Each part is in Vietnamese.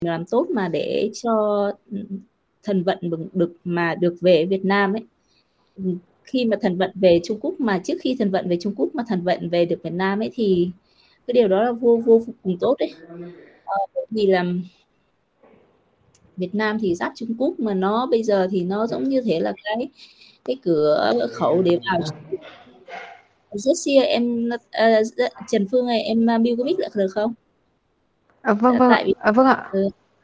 làm tốt mà để cho Thần Vận được về Việt Nam ấy. Khi mà Thần Vận về Trung Quốc, mà trước khi Thần Vận về Trung Quốc mà Thần Vận về được Việt Nam ấy, thì cái điều đó là vô cùng tốt đấy. Bởi vì là Việt Nam thì giáp Trung Quốc, mà nó bây giờ thì nó giống như thế là cái cửa khẩu để vào. Jessie em, Trần Phương ơi, em mute cái mic lại được không? Vâng, vâng Tại vì ạ. Vâng ạ.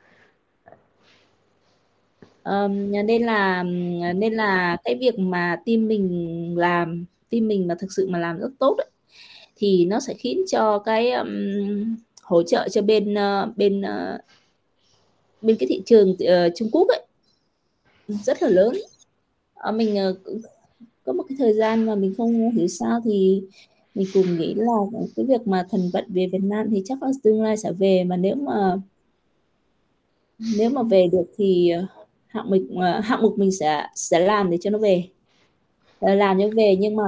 nên là cái việc mà team mình mà thực sự mà làm rất tốt ấy, thì nó sẽ khiến cho cái hỗ trợ cho bên cái thị trường Trung Quốc ấy rất là lớn. Mình có một cái thời gian mà mình không hiểu sao thì mình cùng nghĩ là cái việc mà Thần Vận về Việt Nam thì chắc là tương lai sẽ về, mà nếu mà về được thì hạng mục mình sẽ làm để cho nó về, làm cho về. Nhưng mà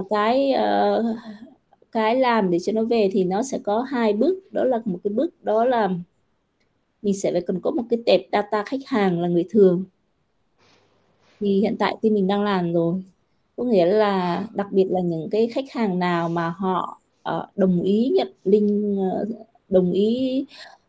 cái làm để cho nó về thì nó sẽ có hai bước. Đó là một cái bước đó là mình sẽ phải cần có một cái tệp data khách hàng là người thường, thì hiện tại thì mình đang làm rồi. Có nghĩa là đặc biệt là những cái khách hàng nào mà họ đồng ý nhận link, đồng ý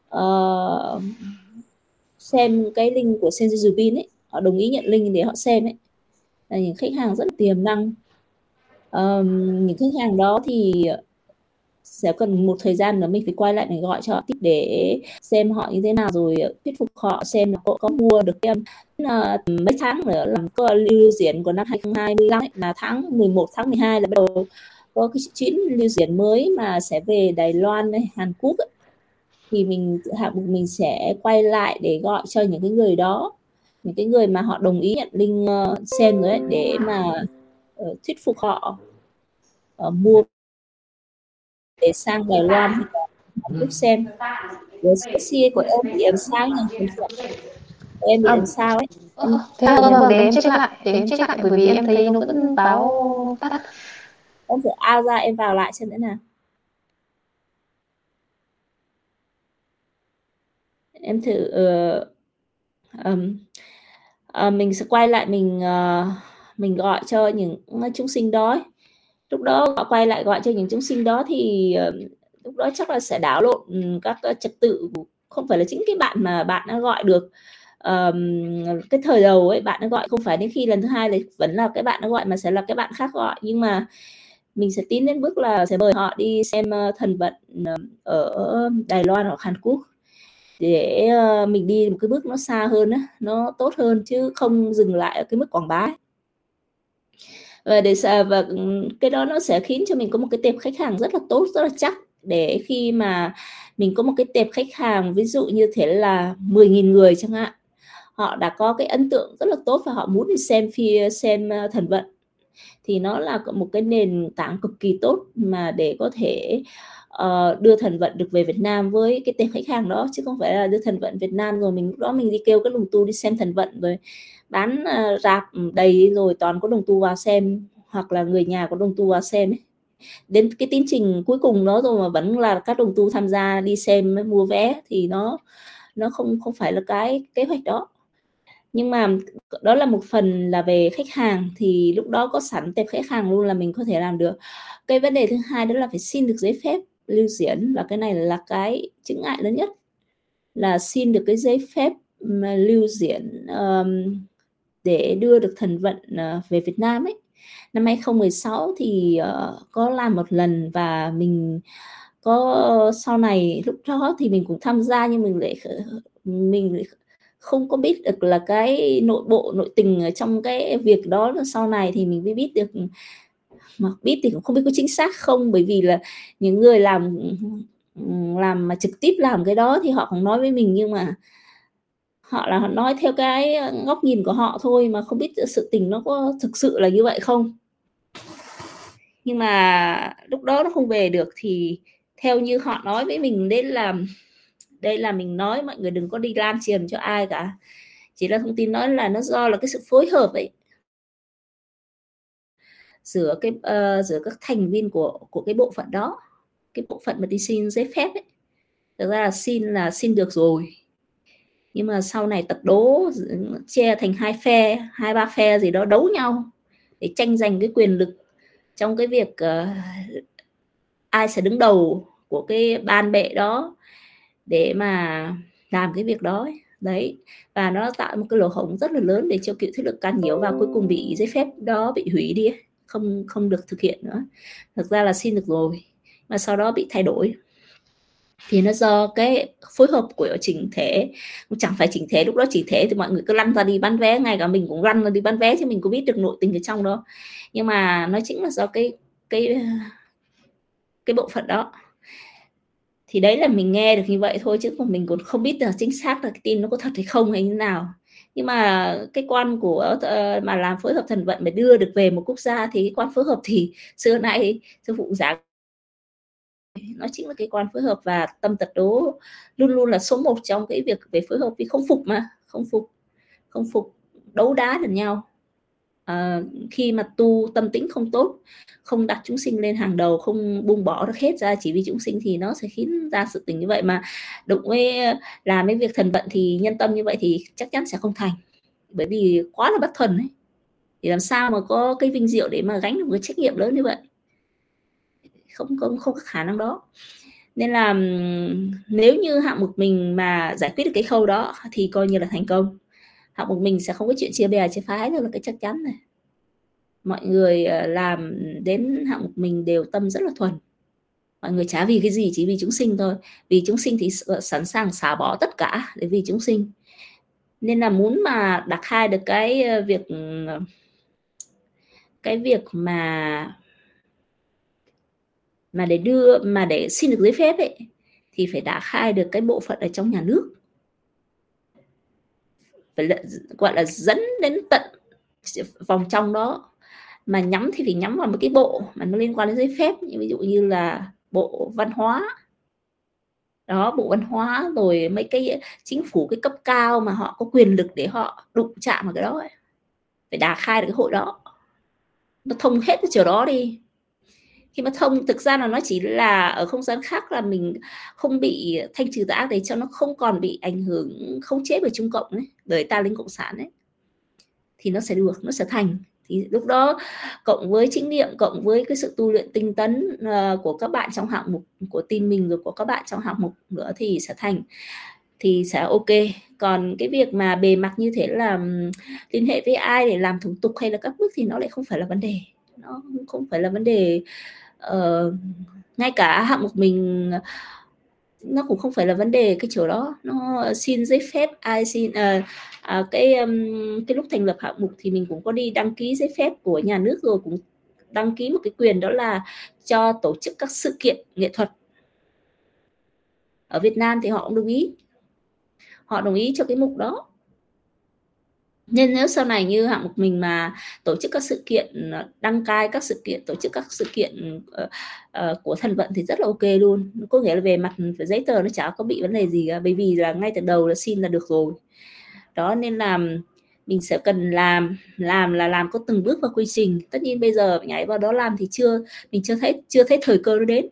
xem cái link của Senzupin ấy, họ đồng ý nhận link để họ xem ấy, là những khách hàng rất là tiềm năng. Những khách hàng đó thì sẽ cần một thời gian nữa mình phải quay lại, mình gọi cho họ tiếp để xem họ như thế nào, rồi thuyết phục họ xem là có mua được cái mấy tháng nữa làm có lưu diễn của năm 2025 ấy, là tháng 11 tháng 12 là bắt đầu có cái chuyến lưu diễn mới mà sẽ về Đài Loan hay Hàn Quốc ấy. Thì mình sẽ quay lại để gọi cho những cái người đó, những cái người mà họ đồng ý nhận link xem rồi ấy, để mà thuyết phục họ mua để sang Đài Loan hay là Hàn Quốc xem. Rồi CA của em bị làm sao nhỉ? Em bị làm sao ấy? Em Thế nhỉ? vâng, để em check lại bởi vì em thấy nó vẫn báo tắt. Em thử out ra, em vào lại xem thế nào. Em thử mình sẽ quay lại, mình gọi cho những chúng sinh đó ấy. Lúc đó họ quay lại gọi cho những chúng sinh đó thì lúc đó chắc là sẽ đảo lộn các trật tự, không phải là chính cái bạn mà bạn đã gọi được cái thời đầu ấy, bạn đã gọi không phải đến khi lần thứ hai thì vẫn là cái bạn đã gọi, mà sẽ là cái bạn khác gọi. Nhưng mà mình sẽ tiến đến bước là sẽ mời họ đi xem Thần Vận ở Đài Loan hoặc Hàn Quốc, để mình đi một cái bước nó xa hơn á, nó tốt hơn, chứ không dừng lại ở cái mức quảng bá. Và cái đó nó sẽ khiến cho mình có một cái tệp khách hàng rất là tốt, rất là chắc, để khi mà mình có một cái tệp khách hàng ví dụ như thế là 10.000 người chẳng hạn, họ đã có cái ấn tượng rất là tốt và họ muốn đi xem Thần Vận, thì nó là một cái nền tảng cực kỳ tốt mà để có thể đưa Thần Vận được về Việt Nam với cái tệp khách hàng đó, chứ không phải là đưa Thần Vận Việt Nam rồi lúc đó mình đi kêu các đồng tu đi xem Thần Vận rồi bán rạp đầy rồi toàn có đồng tu vào xem, hoặc là người nhà có đồng tu vào xem ấy. Đến cái tiến trình cuối cùng đó rồi mà vẫn là các đồng tu tham gia đi xem mua vé, thì nó không phải là cái kế hoạch đó. Nhưng mà đó là một phần là về khách hàng, thì lúc đó có sẵn tệp khách hàng luôn là mình có thể làm được. Cái vấn đề thứ hai đó là phải xin được giấy phép lưu diễn, và cái này là cái chướng ngại lớn nhất, là xin được cái giấy phép mà lưu diễn để đưa được Thần Vận về Việt Nam ấy. Năm 2016 thì có làm một lần, và mình có sau này lúc đó thì mình cũng tham gia, nhưng mình lại không có biết được là cái nội tình ở trong cái việc đó. Sau này thì mình mới biết được, mà biết thì cũng không biết có chính xác không, bởi vì là những người làm mà trực tiếp làm cái đó thì họ cũng nói với mình, nhưng mà họ nói theo cái góc nhìn của họ thôi, mà không biết sự tình nó có thực sự là như vậy không. Nhưng mà lúc đó nó không về được thì theo như họ nói với mình, đây là mình nói mọi người đừng có đi lan truyền cho ai cả, chỉ là thông tin nói là nó do là cái sự phối hợp ấy giữa các thành viên của cái bộ phận đó, cái bộ phận mà đi xin giấy phép ấy. Thực ra là xin được rồi, Nhưng mà sau này tập đố chia thành 2 phe, 2-3 phe gì đó đấu nhau để tranh giành cái quyền lực trong cái việc ai sẽ đứng đầu của cái ban bệ đó để mà làm cái việc đó ấy. Đấy, và nó tạo một cái lỗ hổng rất là lớn để cho cựu thế lực can nhiễu và cuối cùng bị giấy phép đó bị hủy đi, không được thực hiện nữa. Thực ra là xin được rồi mà sau đó bị thay đổi, thì nó do cái phối hợp của chỉnh thể, cũng chẳng phải chỉnh thể, lúc đó chỉnh thể thì mọi người cứ lăn ra đi bán vé, ngay cả mình cũng lăn ra đi bán vé chứ mình có biết được nội tình ở trong đó, nhưng mà nó chính là do cái bộ phận đó. Thì đấy là mình nghe được như vậy thôi, chứ còn mình còn không biết là chính xác là cái tin nó có thật hay không hay như nào. Nhưng mà cái quan của mà làm phối hợp thần vận để đưa được về một quốc gia thì cái quan phối hợp thì xưa nay sư phụ giảng nó chính là cái quan phối hợp, và tâm tật đố luôn luôn là số 1 trong cái việc về phối hợp, vì không phục mà, không phục đấu đá được nhau. Khi mà tu tâm tĩnh không tốt, không đặt chúng sinh lên hàng đầu, không buông bỏ được hết ra chỉ vì chúng sinh, thì nó sẽ khiến ra sự tình như vậy. Mà đụng với làm cái việc thần vận thì nhân tâm như vậy thì chắc chắn sẽ không thành, bởi vì quá là bất thuần ấy, thì làm sao mà có cái vinh diệu để mà gánh được một cái trách nhiệm lớn như vậy, không có khả năng đó. Nên là nếu như hạng mục mình mà giải quyết được cái khâu đó thì coi như là thành công. Hạng mục mình sẽ không có chuyện chia bè chia phái, đó là cái chắc chắn này. Mọi người làm đến hạng mục mình đều tâm rất là thuần, mọi người chả vì cái gì, chỉ vì chúng sinh thôi. Vì chúng sinh thì sẵn sàng xả bỏ tất cả để vì chúng sinh. Nên là muốn mà đặt khai được cái việc mà để xin được giấy phép ấy, thì phải đã khai được cái bộ phận ở trong nhà nước, phải gọi là dẫn đến tận vòng trong đó. Mà nhắm thì phải nhắm vào một cái bộ mà nó liên quan đến giấy phép, ví dụ như là bộ văn hóa đó, bộ văn hóa, rồi mấy cái chính phủ cái cấp cao mà họ có quyền lực để họ đụng chạm vào cái đó ấy. Phải đà khai được cái hội đó, nó thông hết cái chỗ đó đi. Khi mà thông, thực ra là nó chỉ là ở không gian khác là mình không bị thanh trừ tà ác, để cho nó không còn bị ảnh hưởng khống chế bởi Trung Cộng ấy, bởi ta linh cộng sản ấy, thì nó sẽ được, nó sẽ thành. Thì lúc đó cộng với chánh niệm, cộng với cái sự tu luyện tinh tấn của các bạn trong hạng mục của team mình, rồi của các bạn trong hạng mục nữa thì sẽ thành, thì sẽ ok. Còn cái việc mà bề mặt như thế là liên hệ với ai để làm thủ tục hay là các bước thì nó lại không phải là vấn đề, nó không phải là vấn đề. Ngay cả hạng mục mình nó cũng không phải là vấn đề cái chỗ đó, nó xin giấy phép ai xin cái lúc thành lập hạng mục thì mình cũng có đi đăng ký giấy phép của nhà nước, rồi cũng đăng ký một cái quyền, đó là cho tổ chức các sự kiện nghệ thuật. Ở Việt Nam thì họ cũng đồng ý, họ đồng ý cho cái mục đó. Nên nếu sau này như hạng mục mình mà tổ chức các sự kiện, đăng cai các sự kiện, tổ chức các sự kiện của thần vận thì rất là ok luôn. Có nghĩa là về mặt giấy tờ nó chả có bị vấn đề gì cả, bởi vì là ngay từ đầu là xin là được rồi. Đó, nên là mình sẽ cần làm là làm có từng bước và quy trình. Tất nhiên bây giờ nhảy vào đó làm thì mình chưa thấy thời cơ nó đến.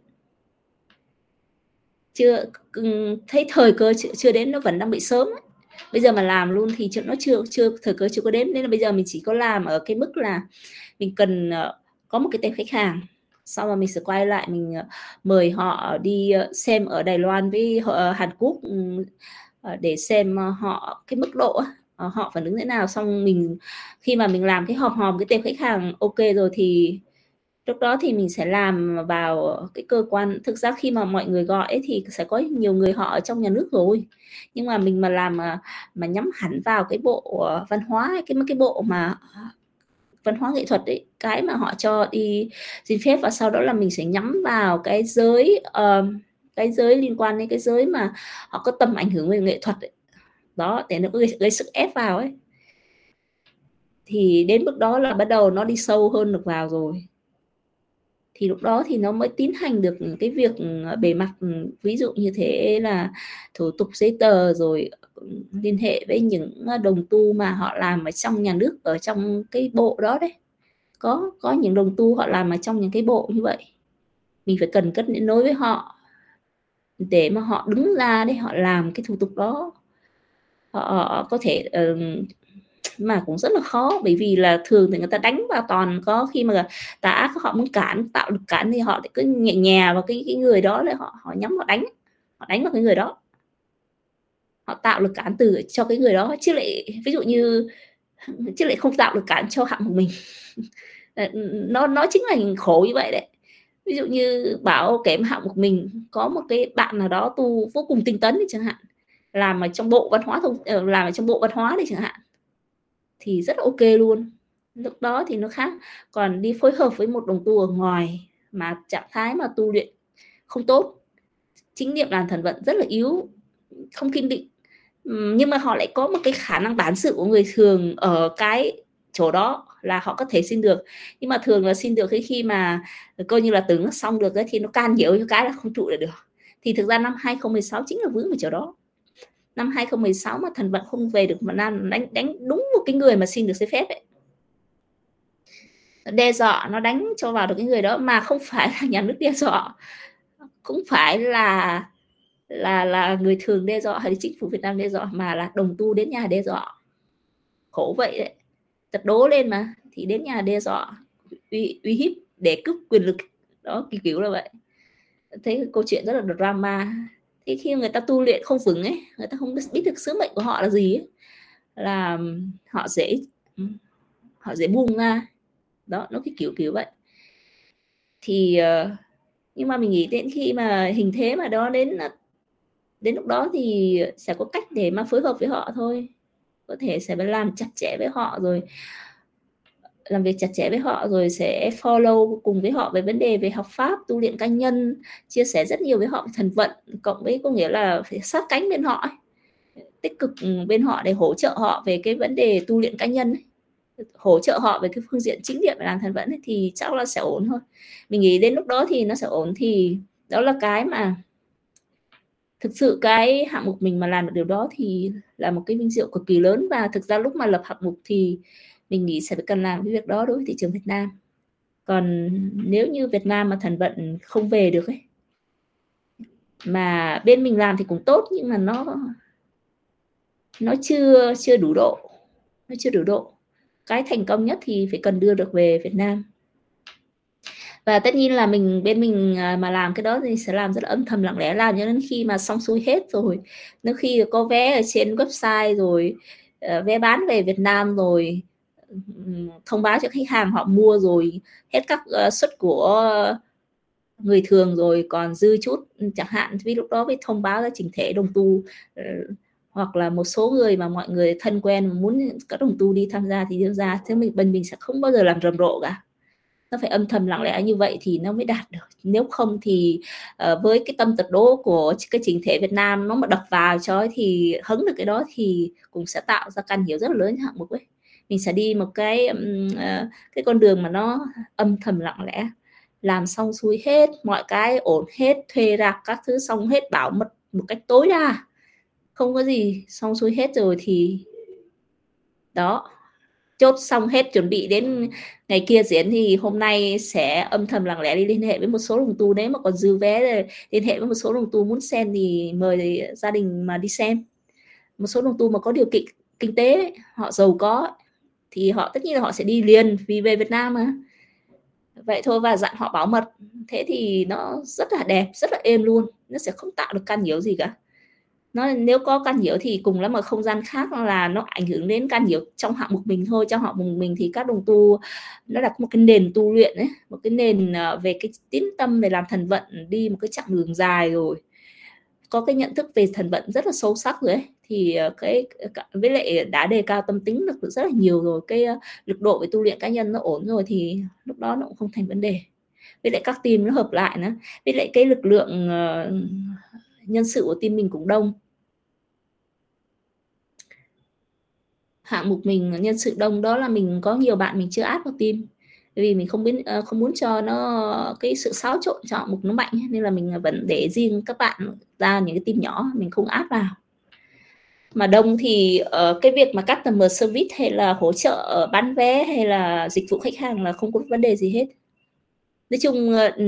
Chưa thấy thời cơ chưa đến, nó vẫn đang bị sớm ấy. Bây giờ mà làm luôn thì nó chưa thời cơ chưa có đến, nên là bây giờ mình chỉ có làm ở cái mức là mình cần có một cái tên khách hàng, sau mà mình sẽ quay lại mình mời họ đi xem ở Đài Loan với Hàn Quốc, để xem họ cái mức độ họ phản ứng thế nào. Xong mình khi mà mình làm cái hòm cái tên khách hàng ok rồi thì lúc đó thì mình sẽ làm vào cái cơ quan. Thực ra khi mà mọi người gọi ấy, thì sẽ có nhiều người họ ở trong nhà nước rồi, nhưng mà mình mà làm mà nhắm hẳn vào cái bộ văn hóa, cái bộ mà văn hóa nghệ thuật ấy, cái mà họ cho đi xin phép, và sau đó là mình sẽ nhắm vào cái giới liên quan đến cái giới mà họ có tầm ảnh hưởng về nghệ thuật ấy. Đó, để nó gây sức ép vào ấy, thì đến mức đó là bắt đầu nó đi sâu hơn được vào rồi, thì lúc đó thì nó mới tiến hành được cái việc bề mặt, ví dụ như thế là thủ tục giấy tờ, rồi liên hệ với những đồng tu mà họ làm ở trong nhà nước, ở trong cái bộ đó đấy. Có những đồng tu họ làm ở trong những cái bộ như vậy, mình phải cần kết nối với họ để mà họ đứng ra để họ làm cái thủ tục đó. họ có thể mà cũng rất là khó, bởi vì là thường thì người ta đánh vào toàn có khi mà tà ác họ muốn cản, tạo lực cản thì họ cứ nhẹ nhàng vào cái người đó để họ nhắm họ đánh vào cái người đó, họ tạo lực cản từ cho cái người đó, chứ lại ví dụ như chứ lại không tạo lực cản cho hạng mục mình. Nó chính là hình khổ như vậy đấy. Ví dụ như bảo kém hạng mục mình có một cái bạn nào đó tu vô cùng tinh tấn đi chẳng hạn, làm ở trong bộ văn hóa làm ở trong bộ văn hóa đi chẳng hạn, thì rất ok luôn, lúc đó thì nó khác. Còn đi phối hợp với một đồng tu ở ngoài mà trạng thái mà tu luyện không tốt, chính niệm làm thần vận rất là yếu, không kiên định, nhưng mà họ lại có một cái khả năng bản sự của người thường ở cái chỗ đó là họ có thể xin được, nhưng mà thường là xin được khi mà coi như là tưởng nó xong được ấy, thì nó can nhiễu cho cái là không trụ được. Thì thực ra năm 2016 chính là vướng vào chỗ đó. Năm 2016 mà thần vận không về được mà đánh đúng một cái người mà xin được giấy phép ấy, đe dọa, nó đánh cho vào được cái người đó, mà không phải là nhà nước đe dọa, cũng phải là người thường đe dọa hay chính phủ Việt Nam đe dọa, mà là đồng tu đến nhà đe dọa. Khổ vậy đấy, tật đố lên mà thì đến nhà đe dọa, uy hiếp để cướp quyền lực đó, kiểu là vậy. Thấy câu chuyện rất là drama. Thì khi người ta tu luyện không vững ấy, người ta không biết được sứ mệnh của họ là gì ấy, là họ dễ buông ra đó, nó cái kiểu vậy. Thì nhưng mà mình nghĩ đến khi mà hình thế mà đó đến lúc đó thì sẽ có cách để mà phối hợp với họ thôi, có thể sẽ phải làm chặt chẽ với họ, rồi làm việc chặt chẽ với họ, rồi sẽ follow cùng với họ về vấn đề về học pháp, tu luyện cá nhân, chia sẻ rất nhiều với họ về thần vận, cộng với có nghĩa là phải sát cánh bên họ ấy, tích cực bên họ để hỗ trợ họ về cái vấn đề tu luyện cá nhân ấy, hỗ trợ họ về cái phương diện chính niệm làm thần vận ấy, thì chắc là sẽ ổn thôi. Mình nghĩ đến lúc đó thì nó sẽ ổn. Thì đó là cái mà thực sự cái hạng mục mình mà làm được điều đó thì là một cái vinh dự cực kỳ lớn. Và thực ra lúc mà lập hạng mục thì mình nghĩ sẽ phải cần làm cái việc đó đối với thị trường Việt Nam. Còn nếu như Việt Nam mà thần vận không về được ấy, mà bên mình làm thì cũng tốt, nhưng mà nó chưa đủ độ, nó chưa đủ độ. Cái thành công nhất thì phải cần đưa được về Việt Nam. Và tất nhiên là bên mình mà làm cái đó thì sẽ làm rất là âm thầm lặng lẽ, làm cho đến khi mà xong xuôi hết rồi, nếu khi có vé ở trên website rồi, vé bán về Việt Nam rồi, thông báo cho khách hàng họ mua rồi, hết các suất của người thường rồi, còn dư chút chẳng hạn, vì lúc đó mới thông báo ra chỉnh thể đồng tu, hoặc là một số người mà mọi người thân quen muốn các đồng tu đi tham gia thì tham gia. Thế bên mình sẽ không bao giờ làm rầm rộ cả, nó phải âm thầm lặng lẽ như vậy thì nó mới đạt được. Nếu không thì với cái tâm tật đố của cái chỉnh thể Việt Nam nó mà đập vào cho ấy, thì hứng được cái đó thì cũng sẽ tạo ra can nhiễu rất là lớn cho hạng mục ấy. Mình sẽ đi một cái con đường mà nó âm thầm lặng lẽ, làm xong xuôi hết mọi cái, ổn hết, thuê rạp các thứ xong hết, bảo mật một cách tối đa, không có gì, xong xuôi hết rồi thì đó, chốt xong hết, chuẩn bị đến ngày kia diễn thì hôm nay sẽ âm thầm lặng lẽ đi liên hệ với một số đồng tu, nếu mà còn dư vé thì liên hệ với một số đồng tu muốn xem thì mời gia đình mà đi xem. Một số đồng tu mà có điều kiện kinh tế, họ giàu có thì họ tất nhiên là họ sẽ đi liền vì về Việt Nam mà, vậy thôi, và dặn họ bảo mật. Thế thì nó rất là đẹp, rất là êm luôn, nó sẽ không tạo được can nhiễu gì cả. Nếu có can nhiễu thì cùng lắm ở không gian khác là nó ảnh hưởng đến can nhiễu trong hạng mục mình thôi. Trong hạng mục mình thì các đồng tu nó là một cái nền tu luyện ấy, một cái nền về cái tín tâm về làm thần vận, đi một cái chặng đường dài rồi, có cái nhận thức về thần vận rất là sâu sắc rồi ấy, thì cái với lại đã đề cao tâm tính được rất là nhiều rồi, cái lực độ về tu luyện cá nhân nó ổn rồi thì lúc đó nó cũng không thành vấn đề. Với lại các team nó hợp lại nữa, với lại cái lực lượng nhân sự của team mình cũng đông. Hạng mục mình nhân sự đông đó là mình có nhiều bạn mình chưa áp vào team, vì mình không muốn cho nó cái sự xáo trộn cho hạng mục nó mạnh, nên là mình vẫn để riêng các bạn ra những cái team nhỏ, mình không áp vào. Mà đông thì cái việc mà customer service hay là hỗ trợ bán vé hay là dịch vụ khách hàng là không có vấn đề gì hết. Nói chung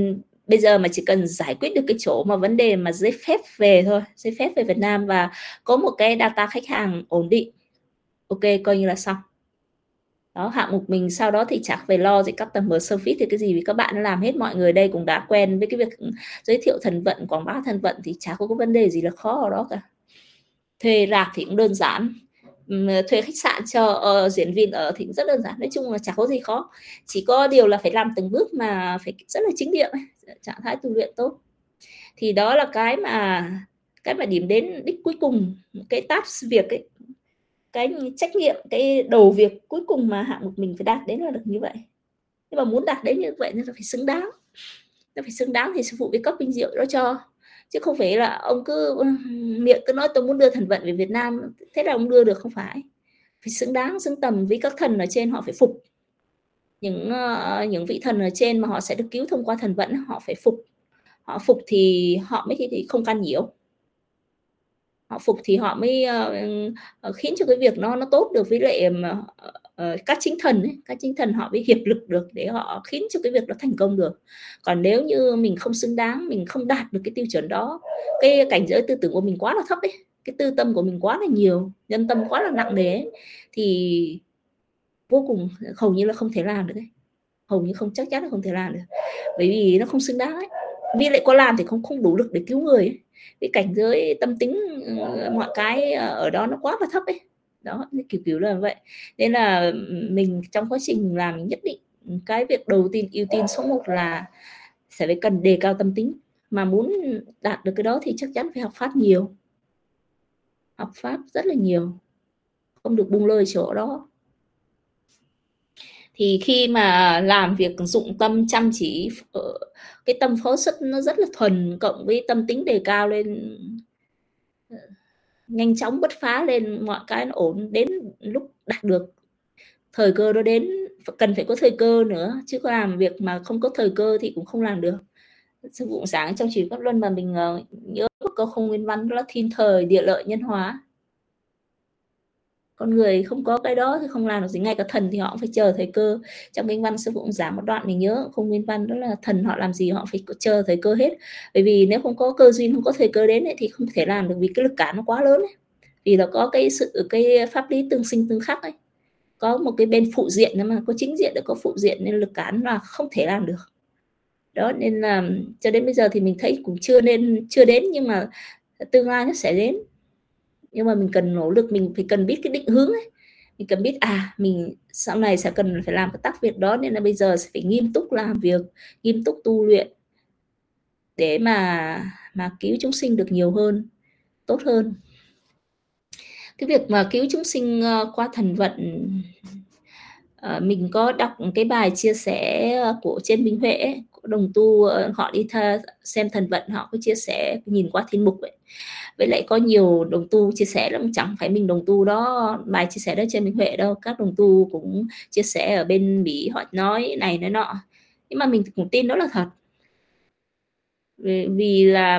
bây giờ mà chỉ cần giải quyết được cái chỗ mà vấn đề mà giấy phép về thôi, giấy phép về Việt Nam và có một cái data khách hàng ổn định, ok, coi như là xong. Đó, hạng mục mình sau đó thì chẳng phải lo gì customer service thì cái gì, vì các bạn làm hết, mọi người đây cũng đã quen với cái việc giới thiệu thần vận, quảng bá thần vận thì chả có cái vấn đề gì là khó ở đó cả. Thuê rạp thì cũng đơn giản, thuê khách sạn cho diễn viên ở thì cũng rất đơn giản, nói chung là chả có gì khó, chỉ có điều là phải làm từng bước mà phải rất là chính điệu, trạng thái tu luyện tốt. Thì đó là cái mà điểm đến đích cuối cùng, cái task việc ấy, cái trách nhiệm, cái đầu việc cuối cùng mà hạng mục mình phải đạt đến là được như vậy. Nhưng mà muốn đạt đến như vậy nó phải xứng đáng, nó phải xứng đáng thì sư phụ với cấp vinh diệu đó cho, chứ không phải là ông cứ miệng cứ nói tôi muốn đưa thần vận về Việt Nam, thế là ông đưa được, không phải xứng đáng, xứng tầm với các thần ở trên, họ phải phục. Những vị thần ở trên mà họ sẽ được cứu thông qua thần vận, họ phải phục, họ phục thì họ mới thì không can nhiễu, họ phục thì họ mới khiến cho cái việc nó tốt được, với lại các chính thần ấy, các chính thần họ mới hiệp lực được để họ khiến cho cái việc nó thành công được. Còn nếu như mình không xứng đáng, mình không đạt được cái tiêu chuẩn đó, cái cảnh giới tư tưởng của mình quá là thấp ấy, cái tư tâm của mình quá là nhiều, nhân tâm quá là nặng nề ấy, thì vô cùng hầu như là không thể làm được ấy. Hầu như không, chắc chắn là không thể làm được, bởi vì nó không xứng đáng ấy. Vì lại có làm thì không đủ lực để cứu người ấy. Cái cảnh giới tâm tính mọi cái ở đó nó quá là thấp ấy, đó kiểu là vậy. Nên là mình trong quá trình mình làm, mình nhất định cái việc đầu tiên ưu tiên số 1 là sẽ phải cần đề cao tâm tính. Mà muốn đạt được cái đó thì chắc chắn phải học pháp nhiều, học pháp rất là nhiều, không được buông lơi chỗ đó. Thì khi mà làm việc dụng tâm chăm chỉ, cái tâm phó xuất nó rất là thuần, cộng với tâm tính đề cao lên, nhanh chóng bứt phá lên, mọi cái nó ổn, đến lúc đạt được thời cơ nó đến, cần phải có thời cơ nữa, chứ có làm việc mà không có thời cơ thì cũng không làm được. Sư phụ sáng trong Chỉ Pháp Luân mà mình nhớ một câu không nguyên văn, đó là thiên thời địa lợi nhân hòa. Con người không có cái đó thì không làm được gì, ngay cả thần thì họ cũng phải chờ thời cơ. Trong kinh văn sư phụ cũng giảng một đoạn mình nhớ không nguyên văn, đó là thần họ làm gì họ phải chờ thời cơ hết, bởi vì nếu không có cơ duyên, không có thời cơ đến ấy, thì không thể làm được, vì cái lực cản nó quá lớn ấy. Vì là có cái pháp lý tương sinh tương khắc ấy, có một cái bên phụ diện nữa mà có chính diện được, có phụ diện, nên lực cản là không thể làm được. Đó nên là cho đến bây giờ thì mình thấy cũng chưa đến, nhưng mà tương lai nó sẽ đến. Nhưng mà mình cần nỗ lực, mình phải cần biết cái định hướng ấy, mình cần biết mình sau này sẽ cần phải làm cái tác việc đó, nên là bây giờ sẽ phải nghiêm túc làm việc, nghiêm túc tu luyện để mà cứu chúng sinh được nhiều hơn, tốt hơn. Cái việc mà cứu chúng sinh qua thần vận, mình có đọc cái bài chia sẻ của trên Minh Huệ ấy, đồng tu họ đi xem thần vận, họ có chia sẻ nhìn qua thiên mục ấy. Với lại có nhiều đồng tu chia sẻ lắm, chẳng phải mình đồng tu đó bài chia sẻ đó trên Minh Huệ đâu, các đồng tu cũng chia sẻ ở bên Mỹ, họ nói này nói nọ, nhưng mà mình cũng tin đó là thật, vì là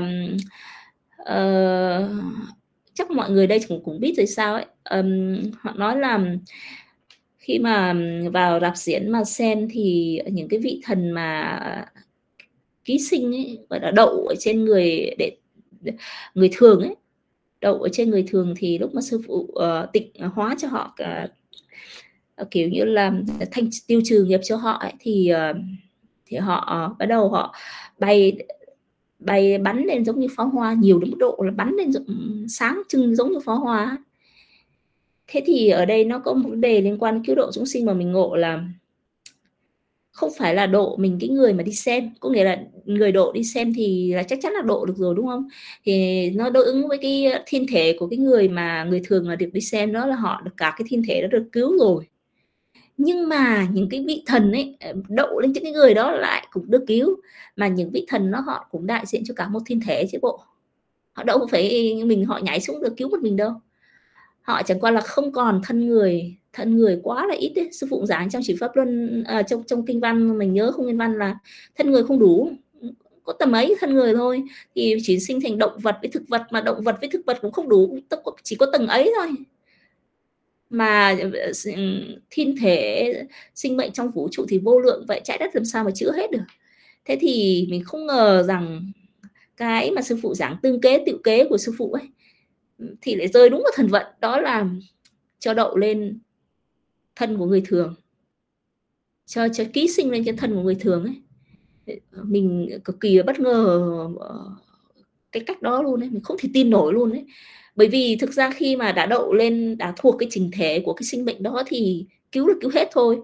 chắc mọi người đây cũng biết rồi sao ấy. Họ nói là khi mà vào rạp diễn mà xem thì những cái vị thần mà ký sinh ấy, gọi là đậu ở trên người để người thường ấy, đậu ở trên người thường, thì lúc mà sư phụ tịnh hóa cho họ kiểu như là tiêu trừ nghiệp cho họ ấy, thì họ bắt đầu họ bay bắn lên giống như pháo hoa, nhiều đến mức độ là bắn lên sáng trưng giống như pháo hoa. Thế thì ở đây nó có một vấn đề liên quan cứu độ chúng sinh mà mình ngộ là không phải là độ mình cái người mà đi xem, có nghĩa là người độ đi xem thì là chắc chắn là độ được rồi, đúng không? Thì nó đối ứng với cái thiên thể của cái người mà người thường là được đi xem, đó là họ được cả cái thiên thể đã được cứu rồi. Nhưng mà những cái vị thần ấy đậu lên những cái người đó lại cũng được cứu, mà những vị thần nó họ cũng đại diện cho cả một thiên thể chứ bộ. Họ đâu phải mình họ nhảy xuống được cứu một mình đâu. Họ chẳng qua là không còn thân người quá là ít ấy. Sư phụ giảng trong Chỉ Pháp Luân trong kinh văn mình nhớ không nguyên văn là thân người không đủ, có tầm ấy thân người thôi, thì chỉ sinh thành động vật với thực vật, mà động vật với thực vật cũng không đủ, chỉ có tầng ấy thôi. Mà thiên thể sinh mệnh trong vũ trụ thì vô lượng vậy, trái đất làm sao mà chữa hết được. Thế thì mình không ngờ rằng cái mà sư phụ giảng tương kế tựu kế của sư phụ ấy, thì lại rơi đúng vào thần vận, đó là cho đậu lên thân của người thường, cho ký sinh lên trên thân của người thường ấy. Mình cực kỳ bất ngờ cái cách đó luôn ấy, mình không thể tin nổi luôn ấy. Bởi vì thực ra khi mà đã đậu lên, đã thuộc cái trình thể của cái sinh mệnh đó thì cứu được cứu hết thôi.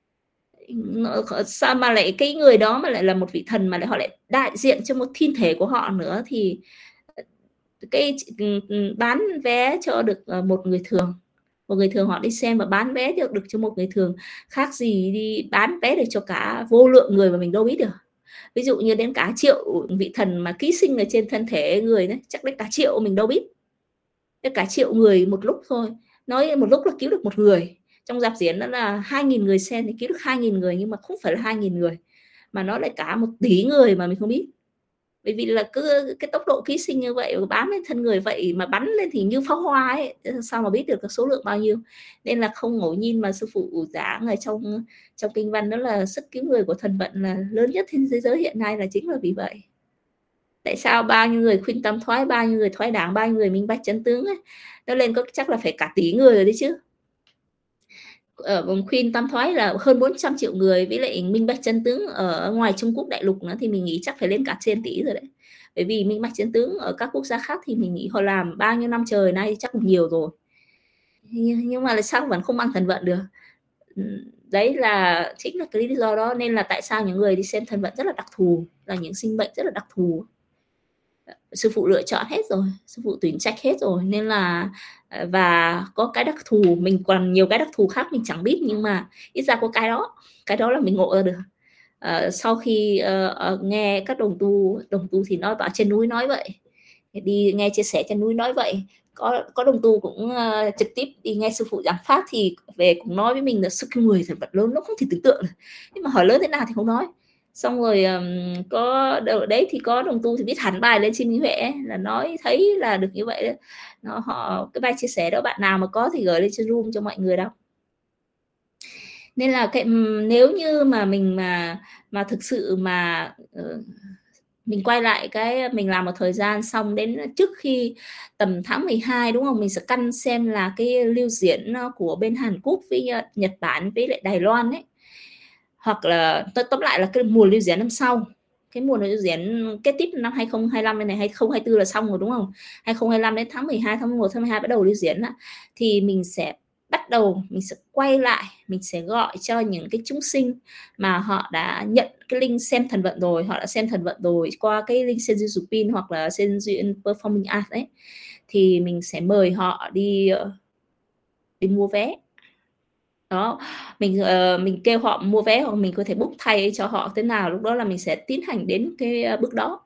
Sao mà lại cái người đó mà lại là một vị thần, mà lại họ lại đại diện cho một thiên thể của họ nữa, thì cái bán vé cho được một người thường họ đi xem và bán vé được cho một người thường, khác gì đi bán vé được cho cả vô lượng người mà mình đâu biết được. Ví dụ như đến cả triệu vị thần mà ký sinh ở trên thân thể người đấy, chắc đến cả triệu mình đâu biết, đến cả triệu người một lúc thôi, nói một lúc là cứu được một người. Trong dạp diễn đó là 2.000 người xem thì cứu được 2.000 người, nhưng mà không phải là 2.000 người, mà nó lại cả 1 tỷ người mà mình không biết. Bởi vì là cứ cái tốc độ ký sinh như vậy, bám lên thân người vậy mà bắn lên thì như pháo hoa ấy, sao mà biết được cái số lượng bao nhiêu. Nên là không ngẫu nhiên mà sư phụ giảng ở trong kinh văn đó là sức cứu người của thần vận là lớn nhất trên thế giới hiện nay, là chính là vì vậy. Tại sao bao nhiêu người khuyên tâm thoái, bao nhiêu người thoái đảng, bao nhiêu người minh bạch chân tướng ấy, nó lên có chắc là phải cả tỷ người rồi đấy chứ. Ở khuyên tam thoái là hơn 400 triệu người, với lại minh bạch chân tướng ở ngoài Trung Quốc đại lục nữa thì mình nghĩ chắc phải lên cả trên tỷ rồi đấy. Bởi vì minh bạch chân tướng ở các quốc gia khác thì mình nghĩ họ làm bao nhiêu năm trời nay chắc cũng nhiều rồi, nhưng mà là sao vẫn không mang thần vận được. Đấy là chính là cái lý do đó, nên là tại sao những người đi xem thần vận rất là đặc thù, là những sinh mệnh rất là đặc thù. Sư phụ lựa chọn hết rồi, sư phụ tuyển trạch hết rồi, nên là và có cái đặc thù, mình còn nhiều cái đặc thù khác mình chẳng biết, nhưng mà ít ra có cái đó là mình ngộ ra được. Sau khi nghe các đồng tu thì nói bảo trên núi nói vậy, đi nghe chia sẻ trên núi nói vậy, có đồng tu cũng trực tiếp đi nghe sư phụ giảng pháp thì về cũng nói với mình là sức người thật vật lớn, nó không thể tưởng tượng được, nhưng mà hỏi lớn thế nào thì không nói. Xong rồi có đấy thì có đồng tu thì viết hẳn bài lên trên Minh Huệ là nói thấy là được như vậy đó. Họ cái bài chia sẻ đó, bạn nào mà có thì gửi lên trên room cho mọi người đọc. Nên là nếu như mà mình mà thực sự mà mình quay lại cái mình làm một thời gian xong, đến trước khi tầm tháng 12 đúng không, mình sẽ căn xem là cái lưu diễn của bên Hàn Quốc với Nhật Bản với lại Đài Loan ấy, hoặc là tóm lại là cái mùa lưu diễn năm sau, cái mùa lưu diễn kết tiếp năm 2025 này, 2024 là xong rồi đúng không, 2025 đến tháng 12, tháng 1, tháng 12 bắt đầu lưu diễn thì mình sẽ bắt đầu, mình sẽ quay lại, mình sẽ gọi cho những cái chúng sinh mà họ đã nhận cái link xem thần vận rồi, họ đã xem thần vận rồi qua cái link Senju Supin hoặc là Senju Performing Arts ấy, thì mình sẽ mời họ đi mua vé đó. Mình kêu họ mua vé, hoặc mình có thể book thay cho họ thế nào, lúc đó là mình sẽ tiến hành đến cái bước đó.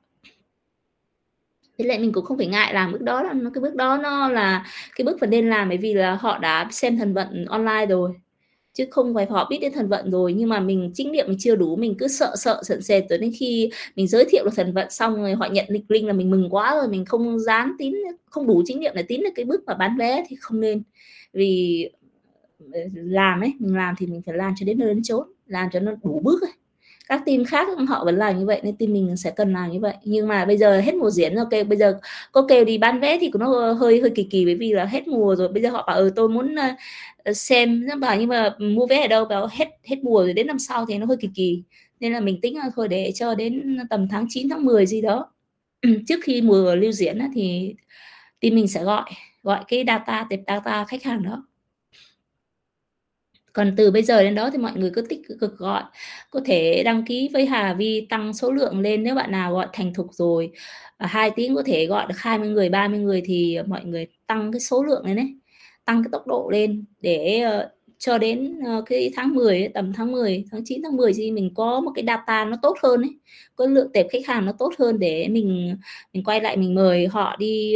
Với lại mình cũng không phải ngại làm bước đó, là cái bước đó nó là cái bước mà nên làm, bởi vì là họ đã xem thần vận online rồi, chứ không phải họ biết đến thần vận rồi, nhưng mà mình chính niệm mình chưa đủ, mình cứ sợ sệt tới đến khi mình giới thiệu được thần vận xong rồi họ nhận link là mình mừng quá rồi, mình không dám tín, không đủ chính niệm để tín được cái bước mà bán vé thì không nên. Vì làm ấy, mình làm thì mình phải làm cho đến nơi đến chốn, làm cho nó đủ bước ấy. Các team khác họ vẫn làm như vậy, nên team mình sẽ cần làm như vậy. Nhưng mà bây giờ hết mùa diễn rồi, bây giờ có kêu đi bán vé thì nó hơi kỳ kỳ, bởi vì là hết mùa rồi. Bây giờ họ bảo tôi muốn xem, nó bảo nhưng mà mua vé ở đâu, bảo hết mùa rồi, đến năm sau thì nó hơi kỳ kỳ. Nên là mình tính là thôi để cho đến tầm tháng 9, tháng 10 gì đó trước khi mùa lưu diễn thì team mình sẽ gọi cái tệp data khách hàng đó. Còn từ bây giờ đến đó thì mọi người cứ tích cực gọi, có thể đăng ký với Hà Vi tăng số lượng lên, nếu bạn nào gọi thành thục rồi 2 tiếng có thể gọi được 20 người, 30 người thì mọi người tăng cái số lượng này đấy, tăng cái tốc độ lên để cho đến cái tháng 10, tầm tháng 10, tháng 9, tháng 10 thì mình có một cái data nó tốt hơn ấy, có lượng tệp khách hàng nó tốt hơn để mình quay lại mình mời họ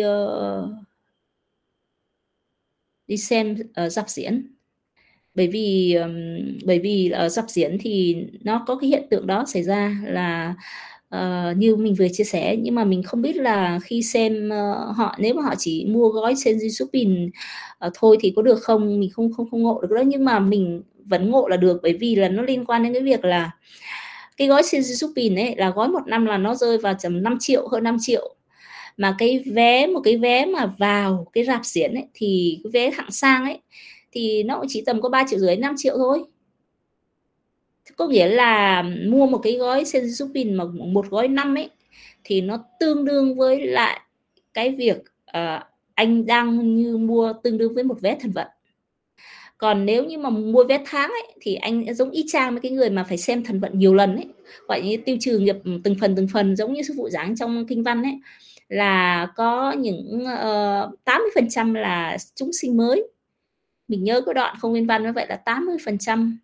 đi xem dạp diễn. Bởi vì ở dạp diễn thì nó có cái hiện tượng đó xảy ra là như mình vừa chia sẻ, nhưng mà mình không biết là khi xem họ, nếu mà họ chỉ mua gói Senju Supin thôi thì có được không, mình không ngộ được đó, nhưng mà mình vẫn ngộ là được, bởi vì là nó liên quan đến cái việc là Cái gói Sinjupin ấy là gói 1 năm là nó rơi vào tầm 5 triệu, hơn 5 triệu. Mà một cái vé mà vào cái rạp xiển ấy, thì cái vé hạng sang ấy, thì nó cũng chỉ tầm có 3,5 triệu, 5 triệu thôi. Có nghĩa là mua một cái gói Sinjupin mà một gói năm ấy, thì nó tương đương với lại cái việc anh đang như mua tương đương với một vé thần vận. Còn nếu như mà mua vé tháng ấy, thì anh giống y chang với cái người mà phải xem thần vận nhiều lần ấy, gọi như tiêu trừ nghiệp từng phần, giống như sư phụ giảng trong kinh văn ấy, là có những 80% là chúng sinh mới. Mình nhớ cái đoạn không nguyên văn như vậy là 80%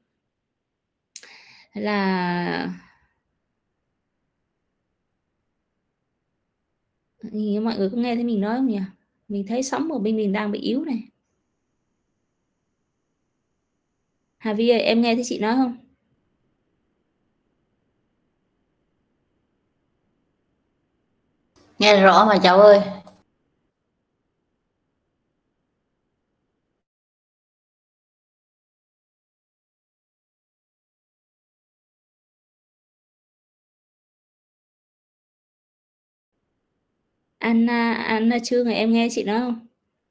là mọi người có nghe thấy mình nói không nhỉ? Mình thấy sóng ở bên mình đang bị yếu này. Hà Vi ơi, em nghe thấy chị nói không? Nghe rõ mà cháu ơi. Anna Trương này, em nghe chị nói không?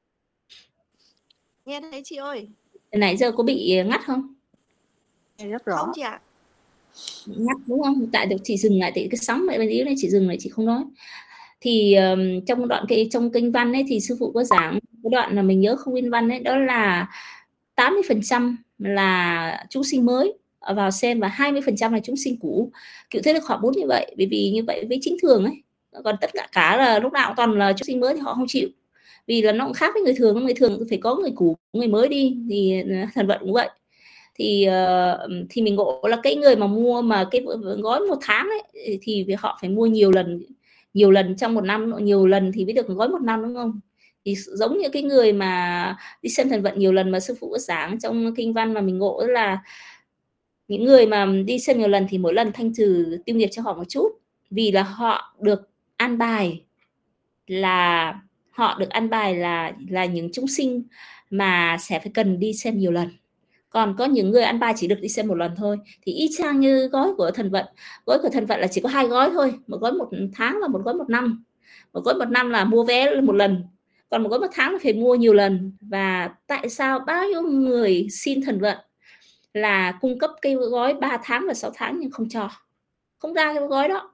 Nghe thấy chị ơi. Nãy giờ có bị ngắt không? Rất rõ. Không chị ạ. Ngắt đúng không? Tại được chị dừng lại, tại cái sóng ở bên yếu này chị dừng lại, chị không nói. Thì trong đoạn trong kinh văn ấy thì sư phụ có giảng cái đoạn là mình nhớ không nguyên văn ấy, đó là 80% là chúng sinh mới vào xem và 20% là chúng sinh cũ. Kiểu thế là họ muốn như vậy, bởi vì như vậy với chính thường ấy. Còn tất cả là lúc nào cũng toàn là chúng sinh mới thì họ không chịu, vì là nó cũng khác với người thường phải có người cũ người mới đi, thì thần vận cũng vậy. Thì mình ngộ là cái người mà mua mà cái gói 1 tháng ấy, thì họ phải mua nhiều lần trong 1 năm, nhiều lần thì mới được gói 1 năm, đúng không? Thì giống như cái người mà đi xem thần vận nhiều lần mà sư phụ có giảng trong kinh văn mà mình ngộ là những người mà đi xem nhiều lần thì mỗi lần thanh trừ tiêu nghiệp cho họ một chút, vì là họ được an bài là những chúng sinh mà sẽ phải cần đi xem nhiều lần. Còn có những người ăn bài chỉ được đi xem 1 lần thôi, thì y chang như gói của thần vận. Gói của thần vận là chỉ có 2 gói thôi, một gói 1 tháng và một gói 1 năm. Một gói 1 năm là mua vé 1 lần, còn một gói 1 tháng là phải mua nhiều lần. Và tại sao bao nhiêu người xin thần vận là cung cấp cái gói 3 tháng và 6 tháng nhưng không cho, không ra cái gói đó.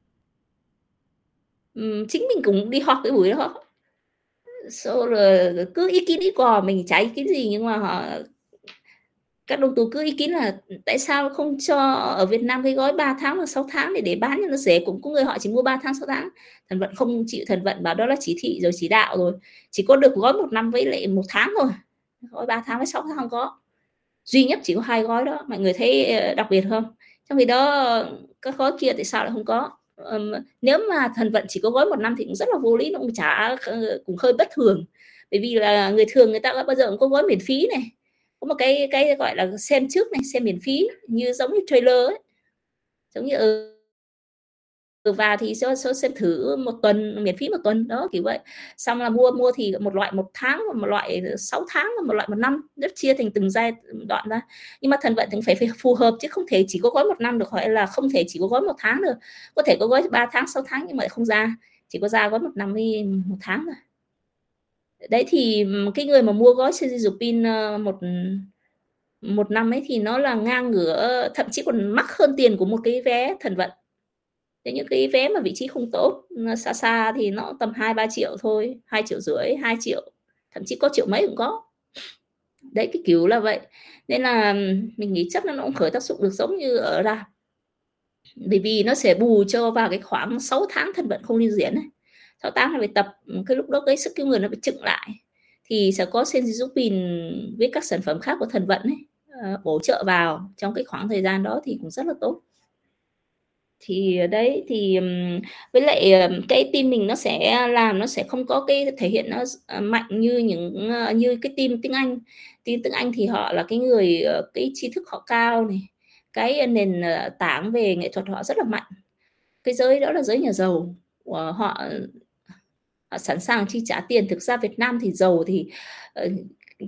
Chính mình cũng đi họp cái buổi đó, rồi cứ ý kiến ý cò, mình chả ý kiến gì, nhưng mà các đồng tu cứ ý kiến là tại sao không cho ở Việt Nam cái gói 3 tháng và 6 tháng để bán cho nó dễ. Cũng có người họ chỉ mua 3 tháng 6 tháng. Thần vận không chịu, thần vận bảo đó là chỉ thị rồi, chỉ đạo rồi, chỉ có được gói 1 năm với lại 1 tháng thôi, gói 3 tháng với 6 tháng không có, duy nhất chỉ có 2 gói đó. Mọi người thấy đặc biệt không? Trong khi đó các gói kia tại sao lại không có? Nếu mà thần vận chỉ có gói 1 năm thì cũng rất là vô lý, nó cũng hơi bất thường, bởi vì là người thường người ta đã bao giờ cũng có gói miễn phí này, có một cái gọi là xem trước này, xem miễn phí, như giống như trailer ấy, giống như vào thì cho xem thử 1 tuần miễn phí 1 tuần đó, kiểu vậy. Xong là mua thì một loại 1 tháng và một loại 6 tháng và một loại 1 năm, rất chia thành từng giai đoạn ra. Nhưng mà thần vận thì phải phù hợp, chứ không thể chỉ có gói 1 năm được, hoặc là không thể chỉ có gói 1 tháng được. Có thể có gói 3 tháng 6 tháng nhưng mà lại không ra, chỉ có ra gói 1 năm với 1 tháng thôi. Đấy thì cái người mà mua gói Sinjupin một năm ấy thì nó là ngang ngửa, thậm chí còn mắc hơn tiền của một cái vé thần vận. Thế những cái vé mà vị trí không tốt, xa xa thì nó tầm 2-3 triệu thôi, 2,5 triệu, 2 triệu, thậm chí có triệu mấy cũng có. Đấy, cái kiểu là vậy. Nên là mình nghĩ chắc là nó cũng khởi tác dụng được giống như ở rạp. Bởi vì nó sẽ bù cho vào cái khoảng 6 tháng thần vận không lưu diễn này. 6 tháng là phải tập, cái lúc đó cái sức cứu người nó phải chững lại. Thì sẽ có Sinjupin với các sản phẩm khác của thần vận ấy, bổ trợ vào trong cái khoảng thời gian đó thì cũng rất là tốt. Thì đấy, thì với lại cái team mình nó sẽ không có cái thể hiện nó mạnh như như cái team tiếng Anh. Team tiếng Anh thì họ là cái người cái tri thức họ cao này, cái nền tảng về nghệ thuật họ rất là mạnh. Cái giới đó là giới nhà giàu, họ sẵn sàng chi trả tiền. Thực ra Việt Nam thì giàu thì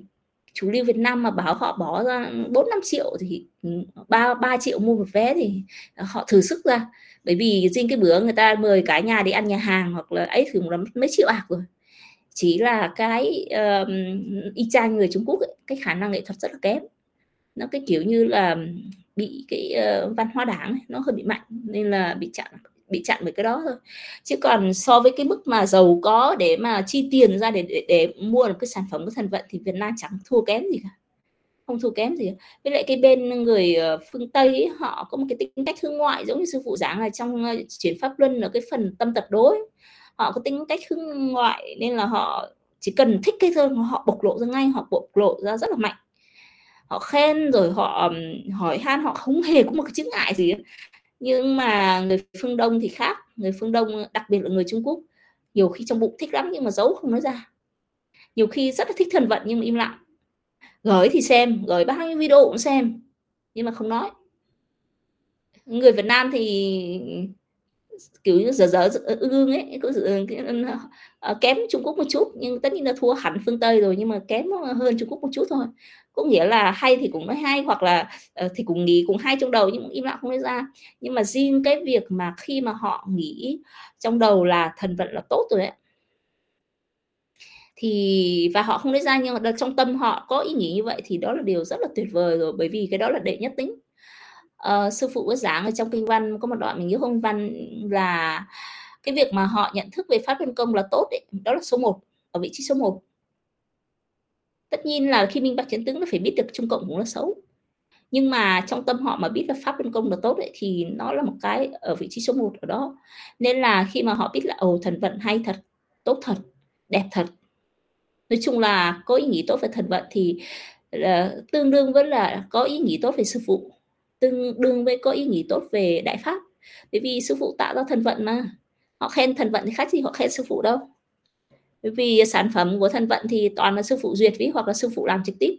chủ lưu Việt Nam mà bảo họ bỏ ra 4-5 triệu thì 3 triệu mua một vé thì họ thử sức ra. Bởi vì riêng cái bữa người ta mời cả nhà đi ăn nhà hàng hoặc là ấy thì là mấy triệu ạc rồi. Chỉ là cái y chang người Trung Quốc ấy, cái khả năng nghệ thuật rất là kém. Nó cái kiểu như là bị cái văn hóa đảng ấy, nó hơi bị mạnh nên là bị chặn với cái đó thôi. Chứ còn so với cái mức mà giàu có để mà chi tiền ra để mua một cái sản phẩm của Thần Vận thì Việt Nam chẳng thua kém gì cả, không thua kém gì. Với lại cái bên người phương Tây ấy, họ có một cái tính cách hướng ngoại, giống như sư phụ giảng là trong chuyển pháp luân ở cái phần tâm tật đối, họ có tính cách hướng ngoại nên là họ chỉ cần thích cái thôi họ bộc lộ ra ngay, họ bộc lộ ra rất là mạnh, họ khen rồi họ hỏi han, họ không hề có một cái chướng ngại gì. Nhưng mà người phương Đông thì khác, người phương Đông đặc biệt là người Trung Quốc nhiều khi trong bụng thích lắm nhưng mà giấu không nói ra, nhiều khi rất là thích Thần Vận nhưng mà im lặng, gửi thì xem, gửi bao nhiêu video cũng xem nhưng mà không nói. Người Việt Nam thì kiểu như dở ương ấy, kém Trung Quốc một chút, nhưng tất nhiên là thua hẳn phương Tây rồi, nhưng mà kém hơn Trung Quốc một chút thôi. Có nghĩa là hay thì cũng nói hay, hoặc là thì cũng nghĩ cũng hay trong đầu nhưng im lặng không nói ra. Nhưng mà riêng cái việc mà khi mà họ nghĩ trong đầu là Thần Vận là tốt rồi ấy, thì và họ không nói ra nhưng mà trong tâm họ có ý nghĩ như vậy thì đó là điều rất là tuyệt vời rồi, bởi vì cái đó là đệ nhất tính. Sư phụ có giảng ở trong kinh văn có một đoạn mình nhớ không văn là cái việc mà họ nhận thức về pháp luân công là tốt ấy, đó là số 1, ở vị trí số 1. Tất nhiên là khi minh bạch chánh tướng nó phải biết được trung cộng cũng là xấu, nhưng mà trong tâm họ mà biết là pháp luân công là tốt ấy, thì nó là một cái ở vị trí số 1 ở đó. Nên là khi mà họ biết là Thần Vận hay thật, tốt thật, đẹp thật, nói chung là có ý nghĩ tốt về Thần Vận thì tương đương với là có ý nghĩ tốt về sư phụ, tương đương với có ý nghĩ tốt về đại pháp. Bởi vì sư phụ tạo ra Thần Vận mà, họ khen Thần Vận thì khác gì họ khen sư phụ đâu. Bởi vì sản phẩm của Thần Vận thì toàn là sư phụ duyệt với hoặc là sư phụ làm trực tiếp.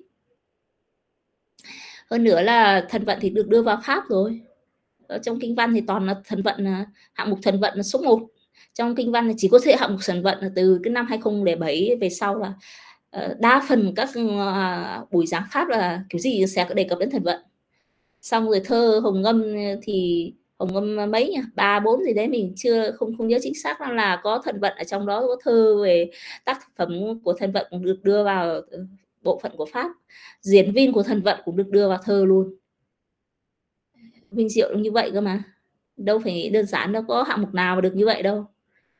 Hơn nữa là Thần Vận thì được đưa vào pháp rồi. Ở trong kinh văn thì toàn là Thần Vận, hạng mục Thần Vận là số 1. Trong kinh văn thì chỉ có thể hạng mục Thần Vận là từ cái năm 2007 về sau là đa phần các buổi giảng pháp là kiểu gì sẽ đề cập đến Thần Vận. Xong rồi thơ Hồng Ngâm thì Hồng Ngâm mấy nhỉ, 3-4 gì đấy mình không nhớ chính xác là có Thần Vận ở trong đó, có thơ về tác phẩm của Thần Vận cũng được đưa vào bộ phận của pháp, diễn viên của Thần Vận cũng được đưa vào thơ luôn. Vinh diệu như vậy cơ mà, đâu phải đơn giản, đâu có hạng mục nào mà được như vậy đâu.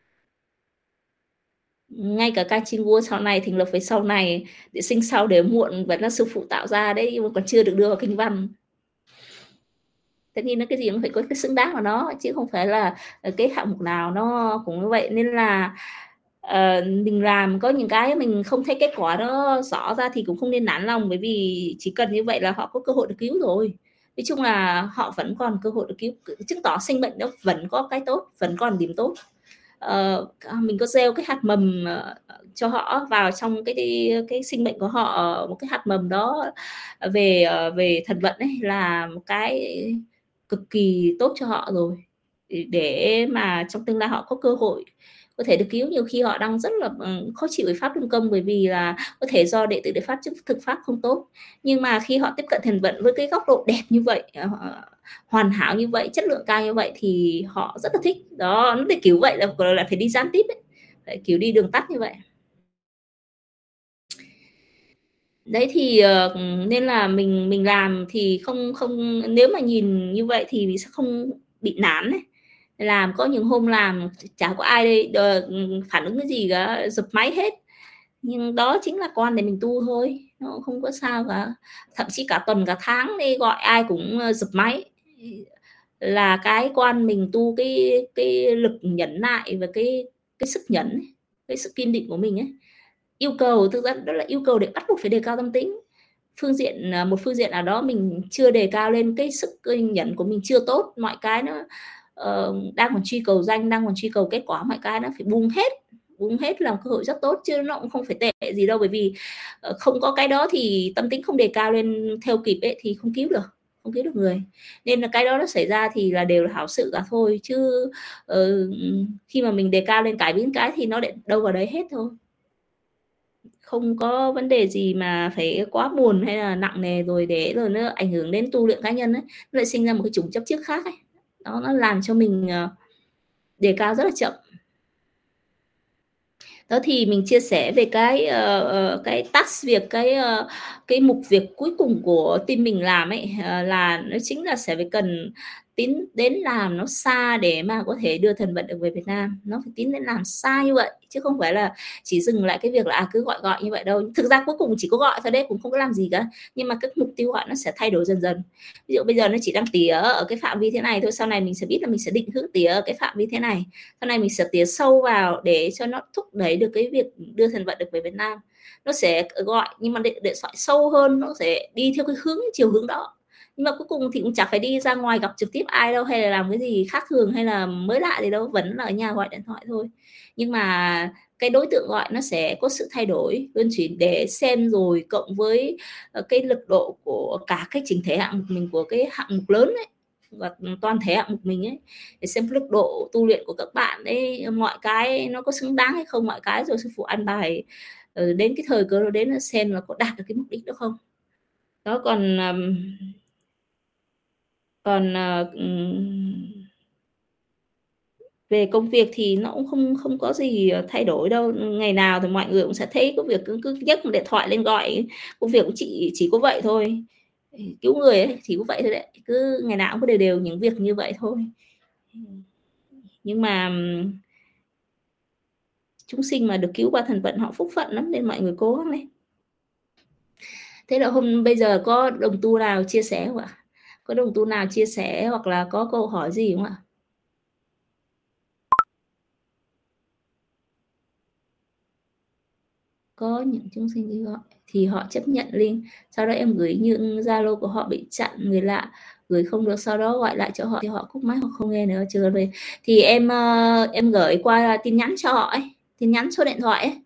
Ngay cả ca chinh vua sau này thành lập với sau này để sinh sau để muộn vẫn là sư phụ tạo ra đấy, nhưng mà còn chưa được đưa vào kinh văn. Tất nhiên nó cái gì cũng phải có cái xứng đáng của nó, chứ không phải là cái hạng mục nào nó cũng như vậy. Nên là mình làm có những cái mình không thấy kết quả nó rõ ra thì cũng không nên nản lòng, bởi vì chỉ cần như vậy là họ có cơ hội được cứu rồi. Nói chung là họ vẫn còn cơ hội được cứu, chứng tỏ sinh mệnh đó vẫn có cái tốt, vẫn còn điểm tốt. Mình có gieo cái hạt mầm cho họ vào trong cái sinh mệnh của họ, một cái hạt mầm đó về Thần Vận ấy, là một cái cực kỳ tốt cho họ rồi, để mà trong tương lai họ có cơ hội có thể được cứu. Nhiều khi họ đang rất là khó chịu với pháp luân công, bởi vì là có thể do đệ tử đệ pháp thực pháp không tốt, nhưng mà khi họ tiếp cận Thần Vận với cái góc độ đẹp như vậy, hoàn hảo như vậy, chất lượng cao như vậy thì họ rất là thích đó. Nó để kiểu vậy là phải đi gián tiếp ấy, phải kiểu đi đường tắt như vậy đấy. Thì nên là mình làm thì không nếu mà nhìn như vậy thì sẽ không bị nản ấy. Làm có những hôm làm chả có ai đây phản ứng cái gì cả, dập máy hết, nhưng đó chính là con để mình tu thôi, nó không có sao cả. Thậm chí cả tuần cả tháng đi gọi ai cũng dập máy, là cái quan mình tu cái lực nhẫn nại và cái sức nhẫn ấy, cái sự kiên định của mình ấy. Yêu cầu thực ra đó là yêu cầu để bắt buộc phải đề cao tâm tính. Một phương diện nào đó mình chưa đề cao lên cái sức nhẫn của mình chưa tốt, mọi cái nó đang còn truy cầu danh, đang còn truy cầu kết quả, mọi cái nó phải buông hết là một cơ hội rất tốt, chứ nó cũng không phải tệ gì đâu. Bởi vì không có cái đó thì tâm tính không đề cao lên theo kịp ấy, thì không cứu được người. Nên là cái đó nó xảy ra thì là đều là hảo sự cả thôi, chứ khi mà mình đề cao lên cái biến cái thì nó để đâu vào đấy hết thôi. không có vấn đề gì mà phải quá buồn hay là nặng nề rồi để rồi nó ảnh hưởng đến tu luyện cá nhân ấy, nó lại sinh ra một cái chủng chấp trước khác ấy. Đó, nó làm cho mình đề cao rất là chậm. Đó thì mình chia sẻ về cái task việc, cái mục việc cuối cùng của team mình làm ấy, là nó chính là sẽ phải cần tiến đến làm nó xa để mà có thể đưa thần vật được về Việt Nam. Nó phải tiến đến làm xa như vậy chứ không phải là chỉ dừng lại cái việc là cứ gọi như vậy đâu. Thực ra cuối cùng chỉ có gọi thôi đấy, cũng không có làm gì cả, nhưng mà cái mục tiêu gọi nó sẽ thay đổi dần dần. Ví dụ bây giờ nó chỉ đang tỉa ở cái phạm vi thế này thôi, sau này mình sẽ biết là mình sẽ định hướng tỉa ở cái phạm vi thế này, sau này mình sẽ tỉa sâu vào để cho nó thúc đẩy được cái việc đưa thần vận được về Việt Nam. Nó sẽ gọi, nhưng mà để gọi sâu hơn, nó sẽ đi theo cái chiều hướng đó, nhưng mà cuối cùng thì cũng chẳng phải đi ra ngoài gặp trực tiếp ai đâu, hay là làm cái gì khác thường hay là mới lạ gì đâu, vẫn là ở nhà gọi điện thoại thôi. Nhưng mà cái đối tượng gọi nó sẽ có sự thay đổi, luân chuyển để xem, rồi cộng với cái lực độ của cả cái chỉnh thể hạng mục mình, của cái hạng mục lớn ấy và toàn thể hạng mục mình ấy, để xem mức độ tu luyện của các bạn ấy, mọi cái nó có xứng đáng hay không, mọi cái rồi sư phụ ăn bài đến cái thời cơ nó đến, xem là có đạt được cái mục đích đó không. Đó, còn về công việc thì nó cũng không có gì thay đổi đâu. Ngày nào thì mọi người cũng sẽ thấy có việc cứ nhấc một điện thoại lên gọi, công việc của chị chỉ có vậy thôi, cứu người ấy chỉ có vậy thôi đấy, cứ ngày nào cũng có đều những việc như vậy thôi. Nhưng mà chúng sinh mà được cứu qua thần vận họ phúc phận lắm, nên mọi người cố gắng lên. Thế là bây giờ có đồng tu nào chia sẻ không ạ? Có đồng tu nào chia sẻ hoặc là có câu hỏi gì không ạ? Có những chúng sinh đi gọi thì họ chấp nhận link, sau đó em gửi những Zalo của họ bị chặn người lạ, gửi không được, sau đó gọi lại cho họ thì họ cúp máy, họ không nghe nữa, chưa về thì em gửi qua tin nhắn cho họ ấy, tin nhắn số điện thoại ấy.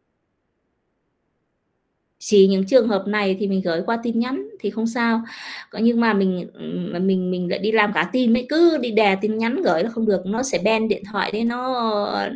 Chỉ những trường hợp này thì mình gửi qua tin nhắn thì không sao, nhưng mà mình lại đi làm cả team ấy, cứ đi đè tin nhắn gửi là không được, nó sẽ ban điện thoại đấy, nó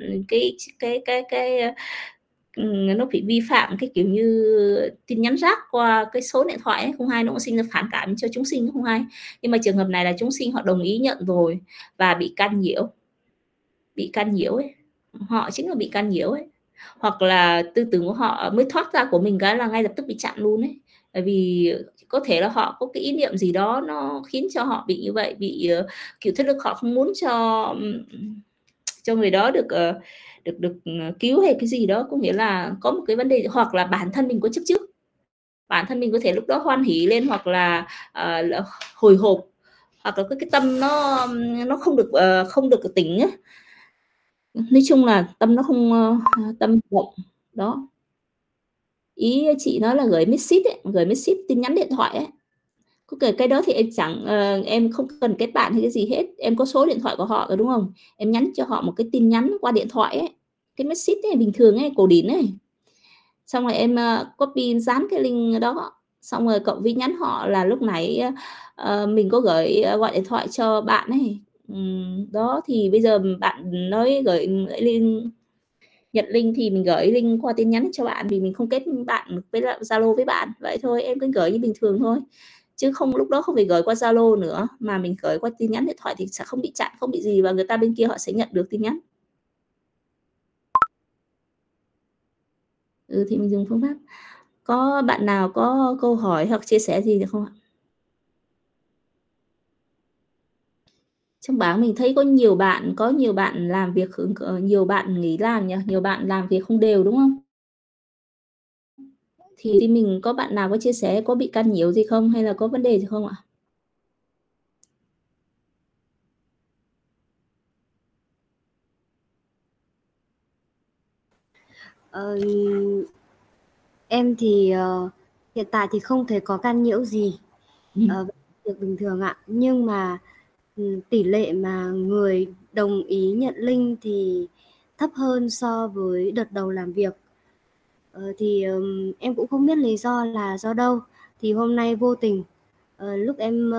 cái nó bị vi phạm cái kiểu như tin nhắn rác qua cái số điện thoại ấy, không hay nó cũng sinh ra phản cảm cho chúng sinh, không hay. Nhưng mà trường hợp này là chúng sinh họ đồng ý nhận rồi và bị can nhiễu ấy, họ chính là bị can nhiễu ấy, hoặc là tư tưởng của họ mới thoát ra của mình cái là ngay lập tức bị chặn luôn ấy, bởi vì có thể là họ có cái ý niệm gì đó nó khiến cho họ bị như vậy, bị kiểu thức lực, họ không muốn cho người đó được cứu hay cái gì đó, có nghĩa là có một cái vấn đề, hoặc là bản thân mình có chấp trước, bản thân mình có thể lúc đó hoan hỉ lên, hoặc là hồi hộp, hoặc là cái tâm nó không được tỉnh ấy. Nói chung là tâm nó không tâm động đó. Ý chị nói là gửi message ấy, gửi message tin nhắn điện thoại ấy, có cái đó thì em chẳng em không cần kết bạn hay cái gì hết, em có số điện thoại của họ rồi đúng không, em nhắn cho họ một cái tin nhắn qua điện thoại ấy, cái message ấy, bình thường ấy, cổ điển ấy, xong rồi em copy dán cái link đó, xong rồi cộng với nhắn họ là lúc nãy mình có gửi gọi điện thoại cho bạn ấy. Đó thì bây giờ bạn nói gửi link, nhận link thì mình gửi link qua tin nhắn cho bạn, vì mình không kết bạn với Zalo với bạn, vậy thôi, em cứ gửi như bình thường thôi, chứ không, lúc đó không phải gửi qua Zalo nữa mà mình gửi qua tin nhắn điện thoại thì sẽ không bị chặn, không bị gì, và người ta bên kia họ sẽ nhận được tin nhắn. Thì mình dùng phương pháp. Có bạn nào có câu hỏi hoặc chia sẻ gì được không ạ? Trong bảng mình thấy có nhiều bạn làm việc, nhiều bạn nghỉ làm nhỉ, nhiều bạn làm việc không đều, đúng không? Thì mình có bạn nào có chia sẻ có bị can nhiễu gì không, hay là có vấn đề gì không ạ? Em thì hiện tại thì không thấy có can nhiễu gì việc bình thường ạ, nhưng mà tỷ lệ mà người đồng ý nhận link thì thấp hơn so với đợt đầu làm việc. Thì em cũng không biết lý do là do đâu, thì hôm nay vô tình lúc em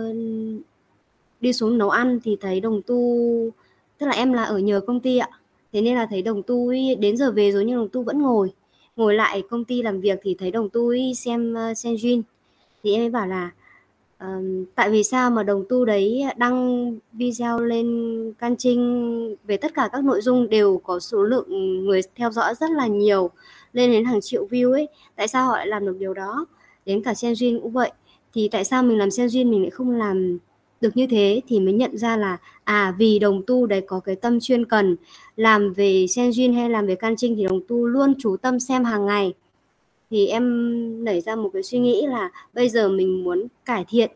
đi xuống nấu ăn thì thấy đồng tu, tức là em là ở nhờ công ty ạ, thế nên là thấy đồng tu đến giờ về rồi nhưng đồng tu vẫn ngồi, ngồi lại công ty làm việc thì thấy đồng tu ấy xem Senjin, thì em ấy bảo là tại vì sao mà đồng tu đấy đăng video lên Kanching về tất cả các nội dung đều có số lượng người theo dõi rất là nhiều, lên đến hàng triệu view ấy, tại sao họ lại làm được điều đó? Đến cả Senjin cũng vậy, thì tại sao mình làm Senjin mình lại không làm được như thế? Thì mới nhận ra là vì đồng tu đấy có cái tâm chuyên cần, làm về Senjin hay làm về Kanching thì đồng tu luôn chú tâm xem hàng ngày. Thì em nảy ra một cái suy nghĩ là bây giờ mình muốn cải thiện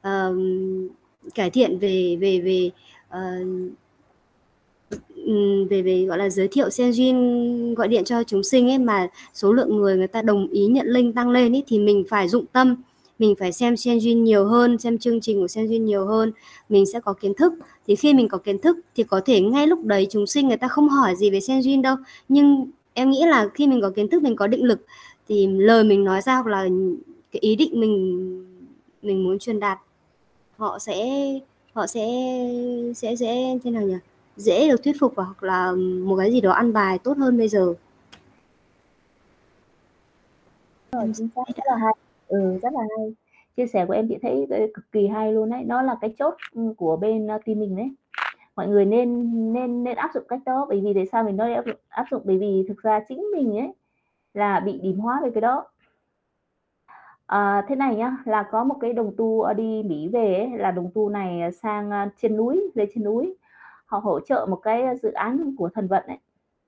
về gọi là giới thiệu Senjin, gọi điện cho chúng sinh ấy, mà số lượng người ta đồng ý nhận link tăng lên ấy, thì mình phải dụng tâm, mình phải xem Senjin nhiều hơn, xem chương trình của Senjin nhiều hơn, mình sẽ có kiến thức. Thì khi mình có kiến thức thì có thể ngay lúc đấy chúng sinh người ta không hỏi gì về Senjin đâu, nhưng em nghĩ là khi mình có kiến thức, mình có định lực thì lời mình nói ra hoặc là cái ý định mình muốn truyền đạt, họ sẽ thế nào nhỉ, dễ được thuyết phục hoặc là một cái gì đó ăn bài tốt hơn bây giờ. Chính xác, rất là hay. Rất là hay. Chia sẻ của em chị thấy cực kỳ hay luôn đấy. Nó là cái chốt của bên team mình đấy. Mọi người nên áp dụng cách đó. Bởi vì tại sao mình nói áp dụng? Bởi vì thực ra chính mình ấy là bị điểm hóa về cái đó. Thế này nhá, là có một cái đồng tu đi Mỹ về ấy, là đồng tu này sang trên núi, họ hỗ trợ một cái dự án của thần vận ấy.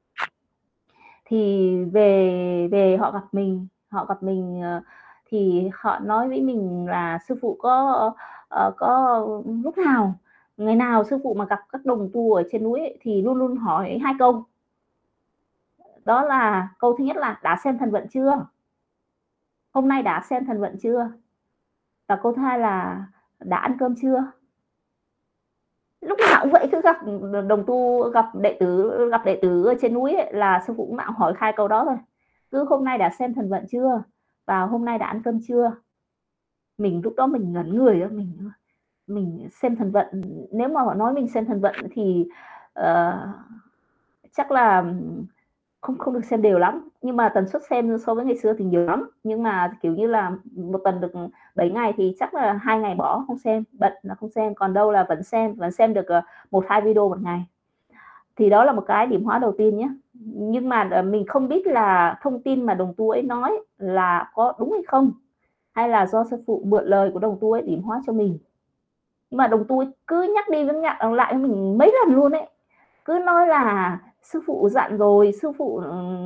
Thì về họ gặp mình thì họ nói với mình là sư phụ có lúc nào, ngày nào sư phụ mà gặp các đồng tu ở trên núi ấy, thì luôn luôn hỏi 2 câu. Đó là câu thứ nhất là đã xem thần vận chưa? Hôm nay đã xem thần vận chưa? Và câu thứ hai là đã ăn cơm chưa? Lúc nào cũng vậy, cứ gặp đồng tu, gặp đệ tử ở trên núi ấy, là sư phụ cũng nào hỏi 2 câu đó thôi. Cứ hôm nay đã xem thần vận chưa? Và hôm nay đã ăn cơm chưa? Mình lúc đó mình ngẩn người đó, mình xem thần vận, nếu mà họ nói mình xem thần vận thì chắc là không được xem đều lắm, nhưng mà tần suất xem so với ngày xưa thì nhiều lắm, nhưng mà kiểu như là một tuần được 7 ngày thì chắc là 2 ngày bỏ không xem, bận là không xem, còn đâu là vẫn xem được 1-2 video một ngày. Thì đó là một cái điểm hóa đầu tiên nhé. Nhưng mà mình không biết là thông tin mà đồng tu ấy nói là có đúng hay không, hay là do sư phụ mượn lời của đồng tu ấy điểm hóa cho mình. Nhưng mà đồng tu ấy cứ nhắc đi vẫn nhắc lại với mình mấy lần luôn ấy, cứ nói là sư phụ dặn rồi, sư phụ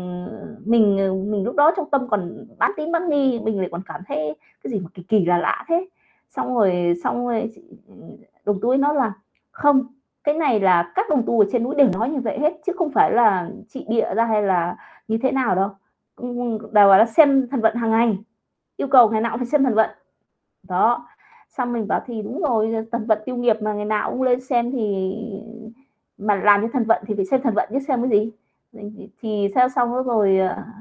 mình lúc đó trong tâm còn bán tín bán nghi, mình lại còn cảm thấy cái gì mà kỳ lạ thế. Xong rồi đồng tu ấy nói là không, cái này là các đồng tu ở trên núi đều nói như vậy hết, chứ không phải là chị bịa ra hay là như thế nào đâu. Đều là xem thần vận hàng ngày, yêu cầu ngày nào cũng phải xem thần vận đó. Xong mình bảo thì đúng rồi, thần vận tiêu nghiệp mà ngày nào cũng lên xem, thì mà làm như thần vận thì phải xem thần vận chứ xem cái gì. Thì theo xong rồi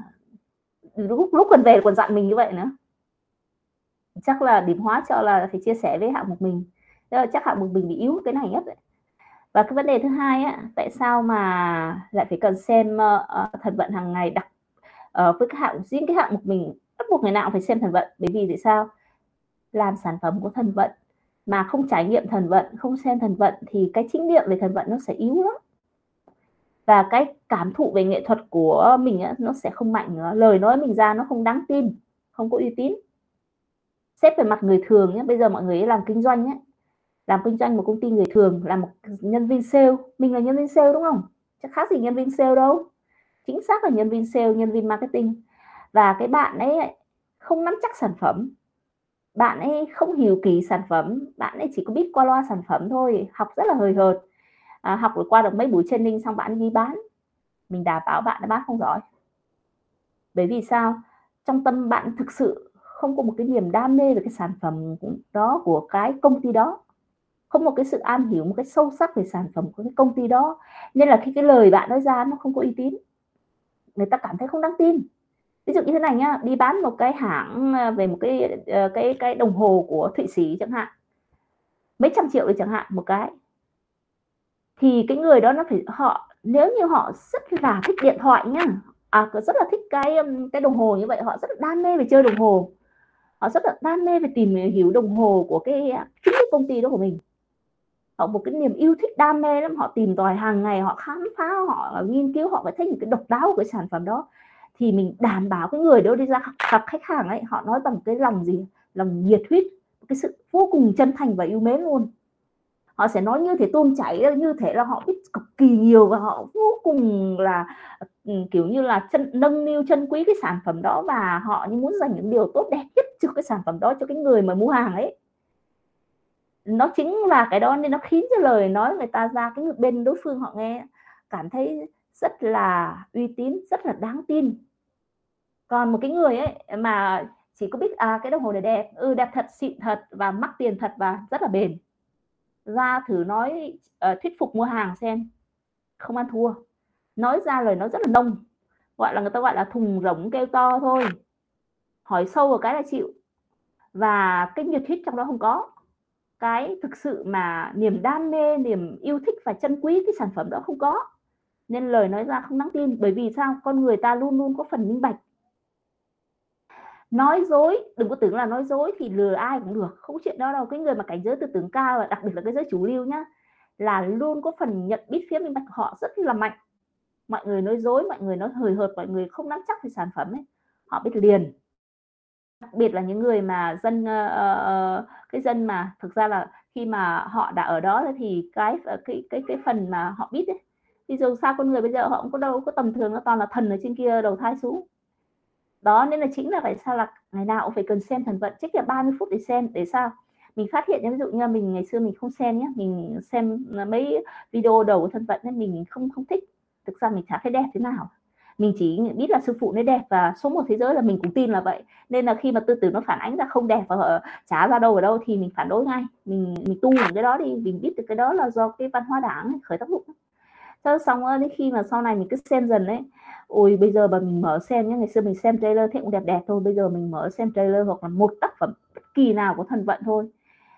lúc còn về còn dặn mình như vậy nữa. Chắc là điểm hóa cho là phải chia sẻ với hạng mục mình, chắc hạng mục mình bị yếu cái này nhất đấy. Và cái vấn đề thứ hai á, tại sao mà lại phải cần xem thần vận hàng ngày, đặc với riêng cái hạng mục mình bắt buộc ngày nào cũng phải xem thần vận. Bởi vì tại sao? Làm sản phẩm của thần vận mà không trải nghiệm thần vận, không xem thần vận thì cái chính niệm về thần vận nó sẽ yếu lắm, và cái cảm thụ về nghệ thuật của mình á, nó sẽ không mạnh nữa. Lời nói mình ra nó không đáng tin, không có uy tín. Xét về mặt người thường nhé, bây giờ mọi người làm kinh doanh nhé, làm kinh doanh một công ty người thường, làm một nhân viên sale, mình là nhân viên sale đúng không? Chắc khác gì nhân viên sale đâu, chính xác là nhân viên sale, nhân viên marketing. Và cái bạn ấy không nắm chắc sản phẩm, bạn ấy không hiểu kỹ sản phẩm, bạn ấy chỉ có biết qua loa sản phẩm thôi, học rất là hời hợt, học qua được mấy buổi training xong bạn đi bán. Mình đảm bảo bạn đã bán không giỏi. Bởi vì sao? Trong tâm bạn thực sự không có một cái niềm đam mê về cái sản phẩm đó của cái công ty đó, không một cái sự am hiểu một cái sâu sắc về sản phẩm của cái công ty đó, nên là khi cái lời bạn nói ra nó không có uy tín, người ta cảm thấy không đáng tin. Ví dụ như thế này nhá, đi bán một cái hãng về một cái đồng hồ của Thụy Sĩ chẳng hạn, mấy trăm triệu đấy chẳng hạn một cái, thì cái người đó nó phải nếu như họ rất là thích điện thoại nhá, rất là thích cái đồng hồ như vậy, họ rất là đam mê về chơi đồng hồ, họ rất là đam mê về tìm hiểu đồng hồ của chính cái công ty đó của mình. Họ một cái niềm yêu thích đam mê lắm, họ tìm tòi hàng ngày, họ khám phá, họ nghiên cứu, họ phải thấy những cái độc đáo của cái sản phẩm đó. Thì mình đảm bảo cái người đó đi ra gặp khách hàng ấy, họ nói bằng cái lòng gì, lòng nhiệt huyết, cái sự vô cùng chân thành và yêu mến luôn. Họ sẽ nói như thế tuôn chảy, như thế là họ biết cực kỳ nhiều và họ vô cùng là kiểu như là nâng niu trân quý cái sản phẩm đó, và họ như muốn dành những điều tốt đẹp nhất cho cái sản phẩm đó cho cái người mà mua hàng ấy. Nó chính là cái đó nên nó khiến cho lời nói người ta ra cái bên đối phương họ nghe cảm thấy rất là uy tín, rất là đáng tin. Còn một cái người ấy mà chỉ có biết cái đồng hồ này đẹp, đẹp thật, xịn thật và mắc tiền thật và rất là bền, ra thử nói thuyết phục mua hàng xem, không ăn thua. Nói ra lời nói rất là nông, người ta gọi là thùng rỗng kêu to thôi, hỏi sâu vào cái là chịu, và cái nhiệt huyết trong đó không có, cái thực sự mà niềm đam mê, niềm yêu thích và trân quý cái sản phẩm đó không có, nên lời nói ra không đáng tin. Bởi vì sao? Con người ta luôn luôn có phần minh bạch. Nói dối, đừng có tưởng là nói dối thì lừa ai cũng được, không có chuyện đó đâu. Cái người mà cảnh giới tư tưởng cao, và đặc biệt là cái giới chủ lưu nhá, là luôn có phần nhận biết phía minh bạch của họ rất là mạnh. Mọi người nói dối, mọi người nói hời hợt, mọi người không nắm chắc về sản phẩm ấy, họ biết liền. Đặc biệt là những người mà cái dân mà thực ra là khi mà họ đã ở đó thì cái phần mà họ biết ấy, thì dù sao con người bây giờ họ cũng có đâu có tầm thường, nó toàn là thần ở trên kia đầu thai xuống đó. Nên là chính là tại sao là ngày nào cũng phải cần xem thần vận, trích là 30 phút để xem, để sao mình phát hiện. Ví dụ như mình ngày xưa mình không xem nhé, mình xem mấy video đầu của thần vận nên mình không thích, thực ra mình chả thấy đẹp thế nào, mình chỉ biết là sư phụ nó đẹp và số 1 thế giới là mình cũng tin là vậy. Nên là khi mà tư tưởng nó phản ánh ra không đẹp và chả ra đâu ở đâu thì mình phản đối ngay, mình tu những cái đó đi, mình biết được cái đó là do cái văn hóa Đảng khởi tác dụng. Sau xong đến khi mà sau này mình cứ xem dần đấy, ôi bây giờ mà mình mở xem nhé, ngày xưa mình xem trailer thì cũng đẹp đẹp thôi, bây giờ mình mở xem trailer hoặc là một tác phẩm bất kỳ nào của thần vận thôi,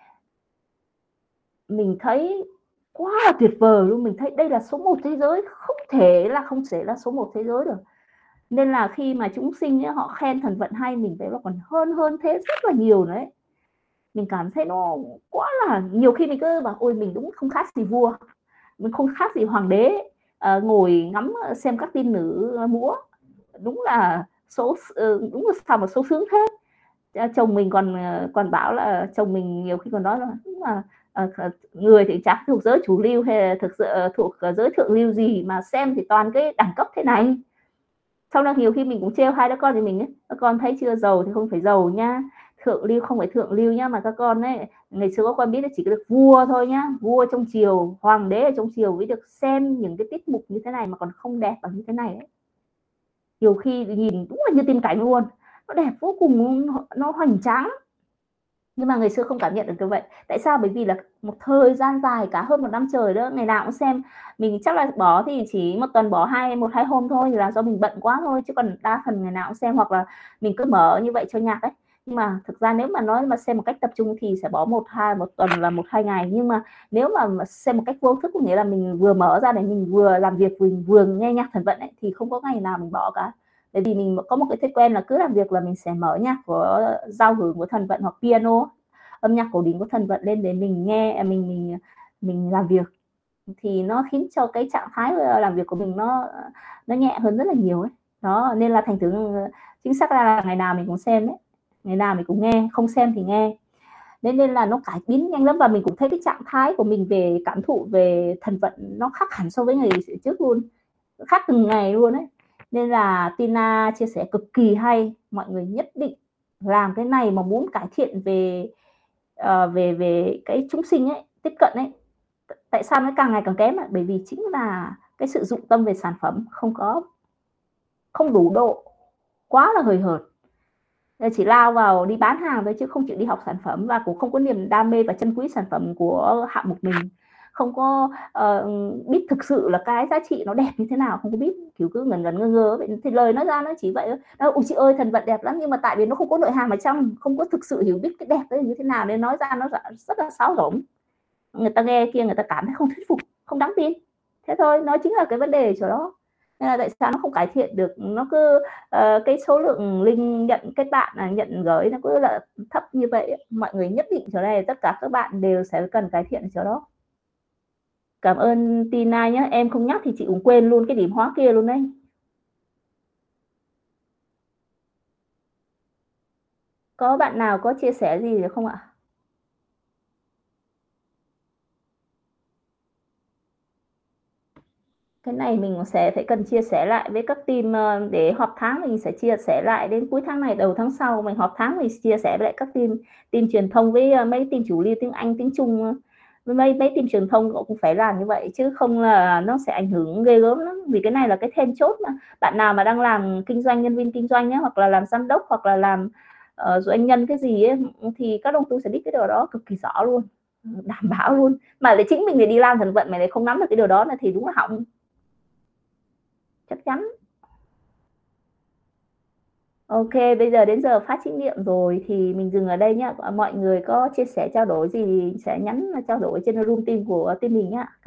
mình thấy quá là tuyệt vời luôn, mình thấy đây là số 1 thế giới, không thể là số 1 thế giới được. Nên là khi mà chúng sinh ấy, họ khen thần vận hay, mình thấy nó còn hơn thế rất là nhiều đấy. Mình cảm thấy nó quá là nhiều khi mình cứ bảo ôi mình đúng không khác gì vua, mình không khác gì hoàng đế, ngồi ngắm xem các tiên nữ múa, đúng là đúng là sao mà số sướng thế. Chồng mình còn bảo là chồng mình nhiều khi còn nói là đúng là người thì chắc thuộc giới chủ lưu hay là thực sự thuộc giới thượng lưu gì mà xem thì toàn cái đẳng cấp thế này. Sau đó nhiều khi mình cũng trêu hai đứa con thì mình ấy, các con thấy chưa, giàu thì không phải giàu nhá, thượng lưu không phải thượng lưu nhá, mà các con ấy ngày xưa các con biết là chỉ được vua thôi nhá, vua trong triều, hoàng đế ở trong triều mới được xem những cái tiết mục như thế này mà còn không đẹp bằng như thế này ấy. Nhiều khi nhìn đúng là như tiên cảnh luôn, nó đẹp vô cùng, nó hoành tráng, nhưng mà ngày xưa không cảm nhận được như vậy. Tại sao? Bởi vì là một thời gian dài cả hơn 1 năm trời đó, ngày nào cũng xem. Mình chắc là bỏ thì chỉ một tuần bỏ 1-2 hôm thôi, là do mình bận quá thôi, chứ còn đa phần ngày nào cũng xem, hoặc là mình cứ mở như vậy cho nhạc ấy. Nhưng mà thực ra nếu mà nói mà xem một cách tập trung thì sẽ bỏ một tuần là 1-2 ngày. Nhưng mà nếu mà xem một cách vô thức, có nghĩa là mình vừa mở ra để mình vừa làm việc, mình vừa nghe nhạc thần vận ấy, thì không có ngày nào mình bỏ cả. Bởi vì mình có một cái thói quen là cứ làm việc là mình sẽ mở nhạc của giao hưởng của thần vận hoặc piano, âm nhạc cổ điển của thần vận lên để mình nghe, mình làm việc, thì nó khiến cho cái trạng thái làm việc của mình nó nhẹ hơn rất là nhiều ấy. Đó, nên là thành thử chính xác là ngày nào mình cũng xem đấy, ngày nào mình cũng nghe, không xem thì nghe. Nên là nó cải biến nhanh lắm, và mình cũng thấy cái trạng thái của mình về cảm thụ về thần vận nó khác hẳn so với ngày trước luôn, khác từng ngày luôn ấy. Nên là Tina chia sẻ cực kỳ hay, mọi người nhất định làm cái này mà muốn cải thiện về cái chúng sinh ấy, tiếp cận ấy. Tại sao nó càng ngày càng kém ạ? Bởi vì chính là cái sự dụng tâm về sản phẩm không đủ độ, quá là hời hợt, chỉ lao vào đi bán hàng thôi chứ không chịu đi học sản phẩm, và cũng không có niềm đam mê và trân quý sản phẩm của hạng mục mình, không có biết thực sự là cái giá trị nó đẹp như thế nào, không có biết, kiểu cứ ngần ngơ vậy. Thì lời nói ra nó chỉ vậy đó, ôi chị ơi thần vận đẹp lắm, nhưng mà tại vì nó không có nội hàm ở trong, không có thực sự hiểu biết cái đẹp đấy như thế nào, nên nói ra nó rất là sáo rỗng, người ta nghe kia người ta cảm thấy không thuyết phục, không đáng tin. Thế thôi, nó chính là cái vấn đề ở chỗ đó. Nên là tại sao nó không cải thiện được, nó cứ cái số lượng link nhận kết bạn nhận gửi nó cứ là thấp như vậy. Mọi người nhất định chỗ này tất cả các bạn đều sẽ cần cải thiện chỗ đó. Cảm ơn Tina nhé, em không nhắc thì chị cũng quên luôn cái điểm hóa kia luôn đấy. Có bạn nào có chia sẻ gì được không ạ? Cái này mình sẽ phải cần chia sẻ lại với các team để họp tháng mình sẽ chia sẻ lại đến cuối tháng này đầu tháng sau mình họp tháng mình chia sẻ với lại các team truyền thông với mấy team chủ lưu tiếng Anh tiếng Trung với mấy team truyền thông cũng phải làm như vậy chứ không là nó sẽ ảnh hưởng ghê gớm lắm, vì cái này là cái then chốt mà. Bạn nào mà đang làm kinh doanh, nhân viên kinh doanh ấy, hoặc là làm giám đốc hoặc là làm doanh nhân cái gì ấy, thì các đồng tu sẽ biết cái điều đó cực kỳ rõ luôn, đảm bảo luôn, mà để chính mình để đi làm thần vận mà lại không nắm được cái điều đó là thì đúng là hỏng, chắc chắn. Ok, bây giờ đến giờ phát trách nhiệm rồi thì mình dừng ở đây nhá. Mọi người có chia sẻ trao đổi gì sẽ nhắn trao đổi trên room team của team mình nhá.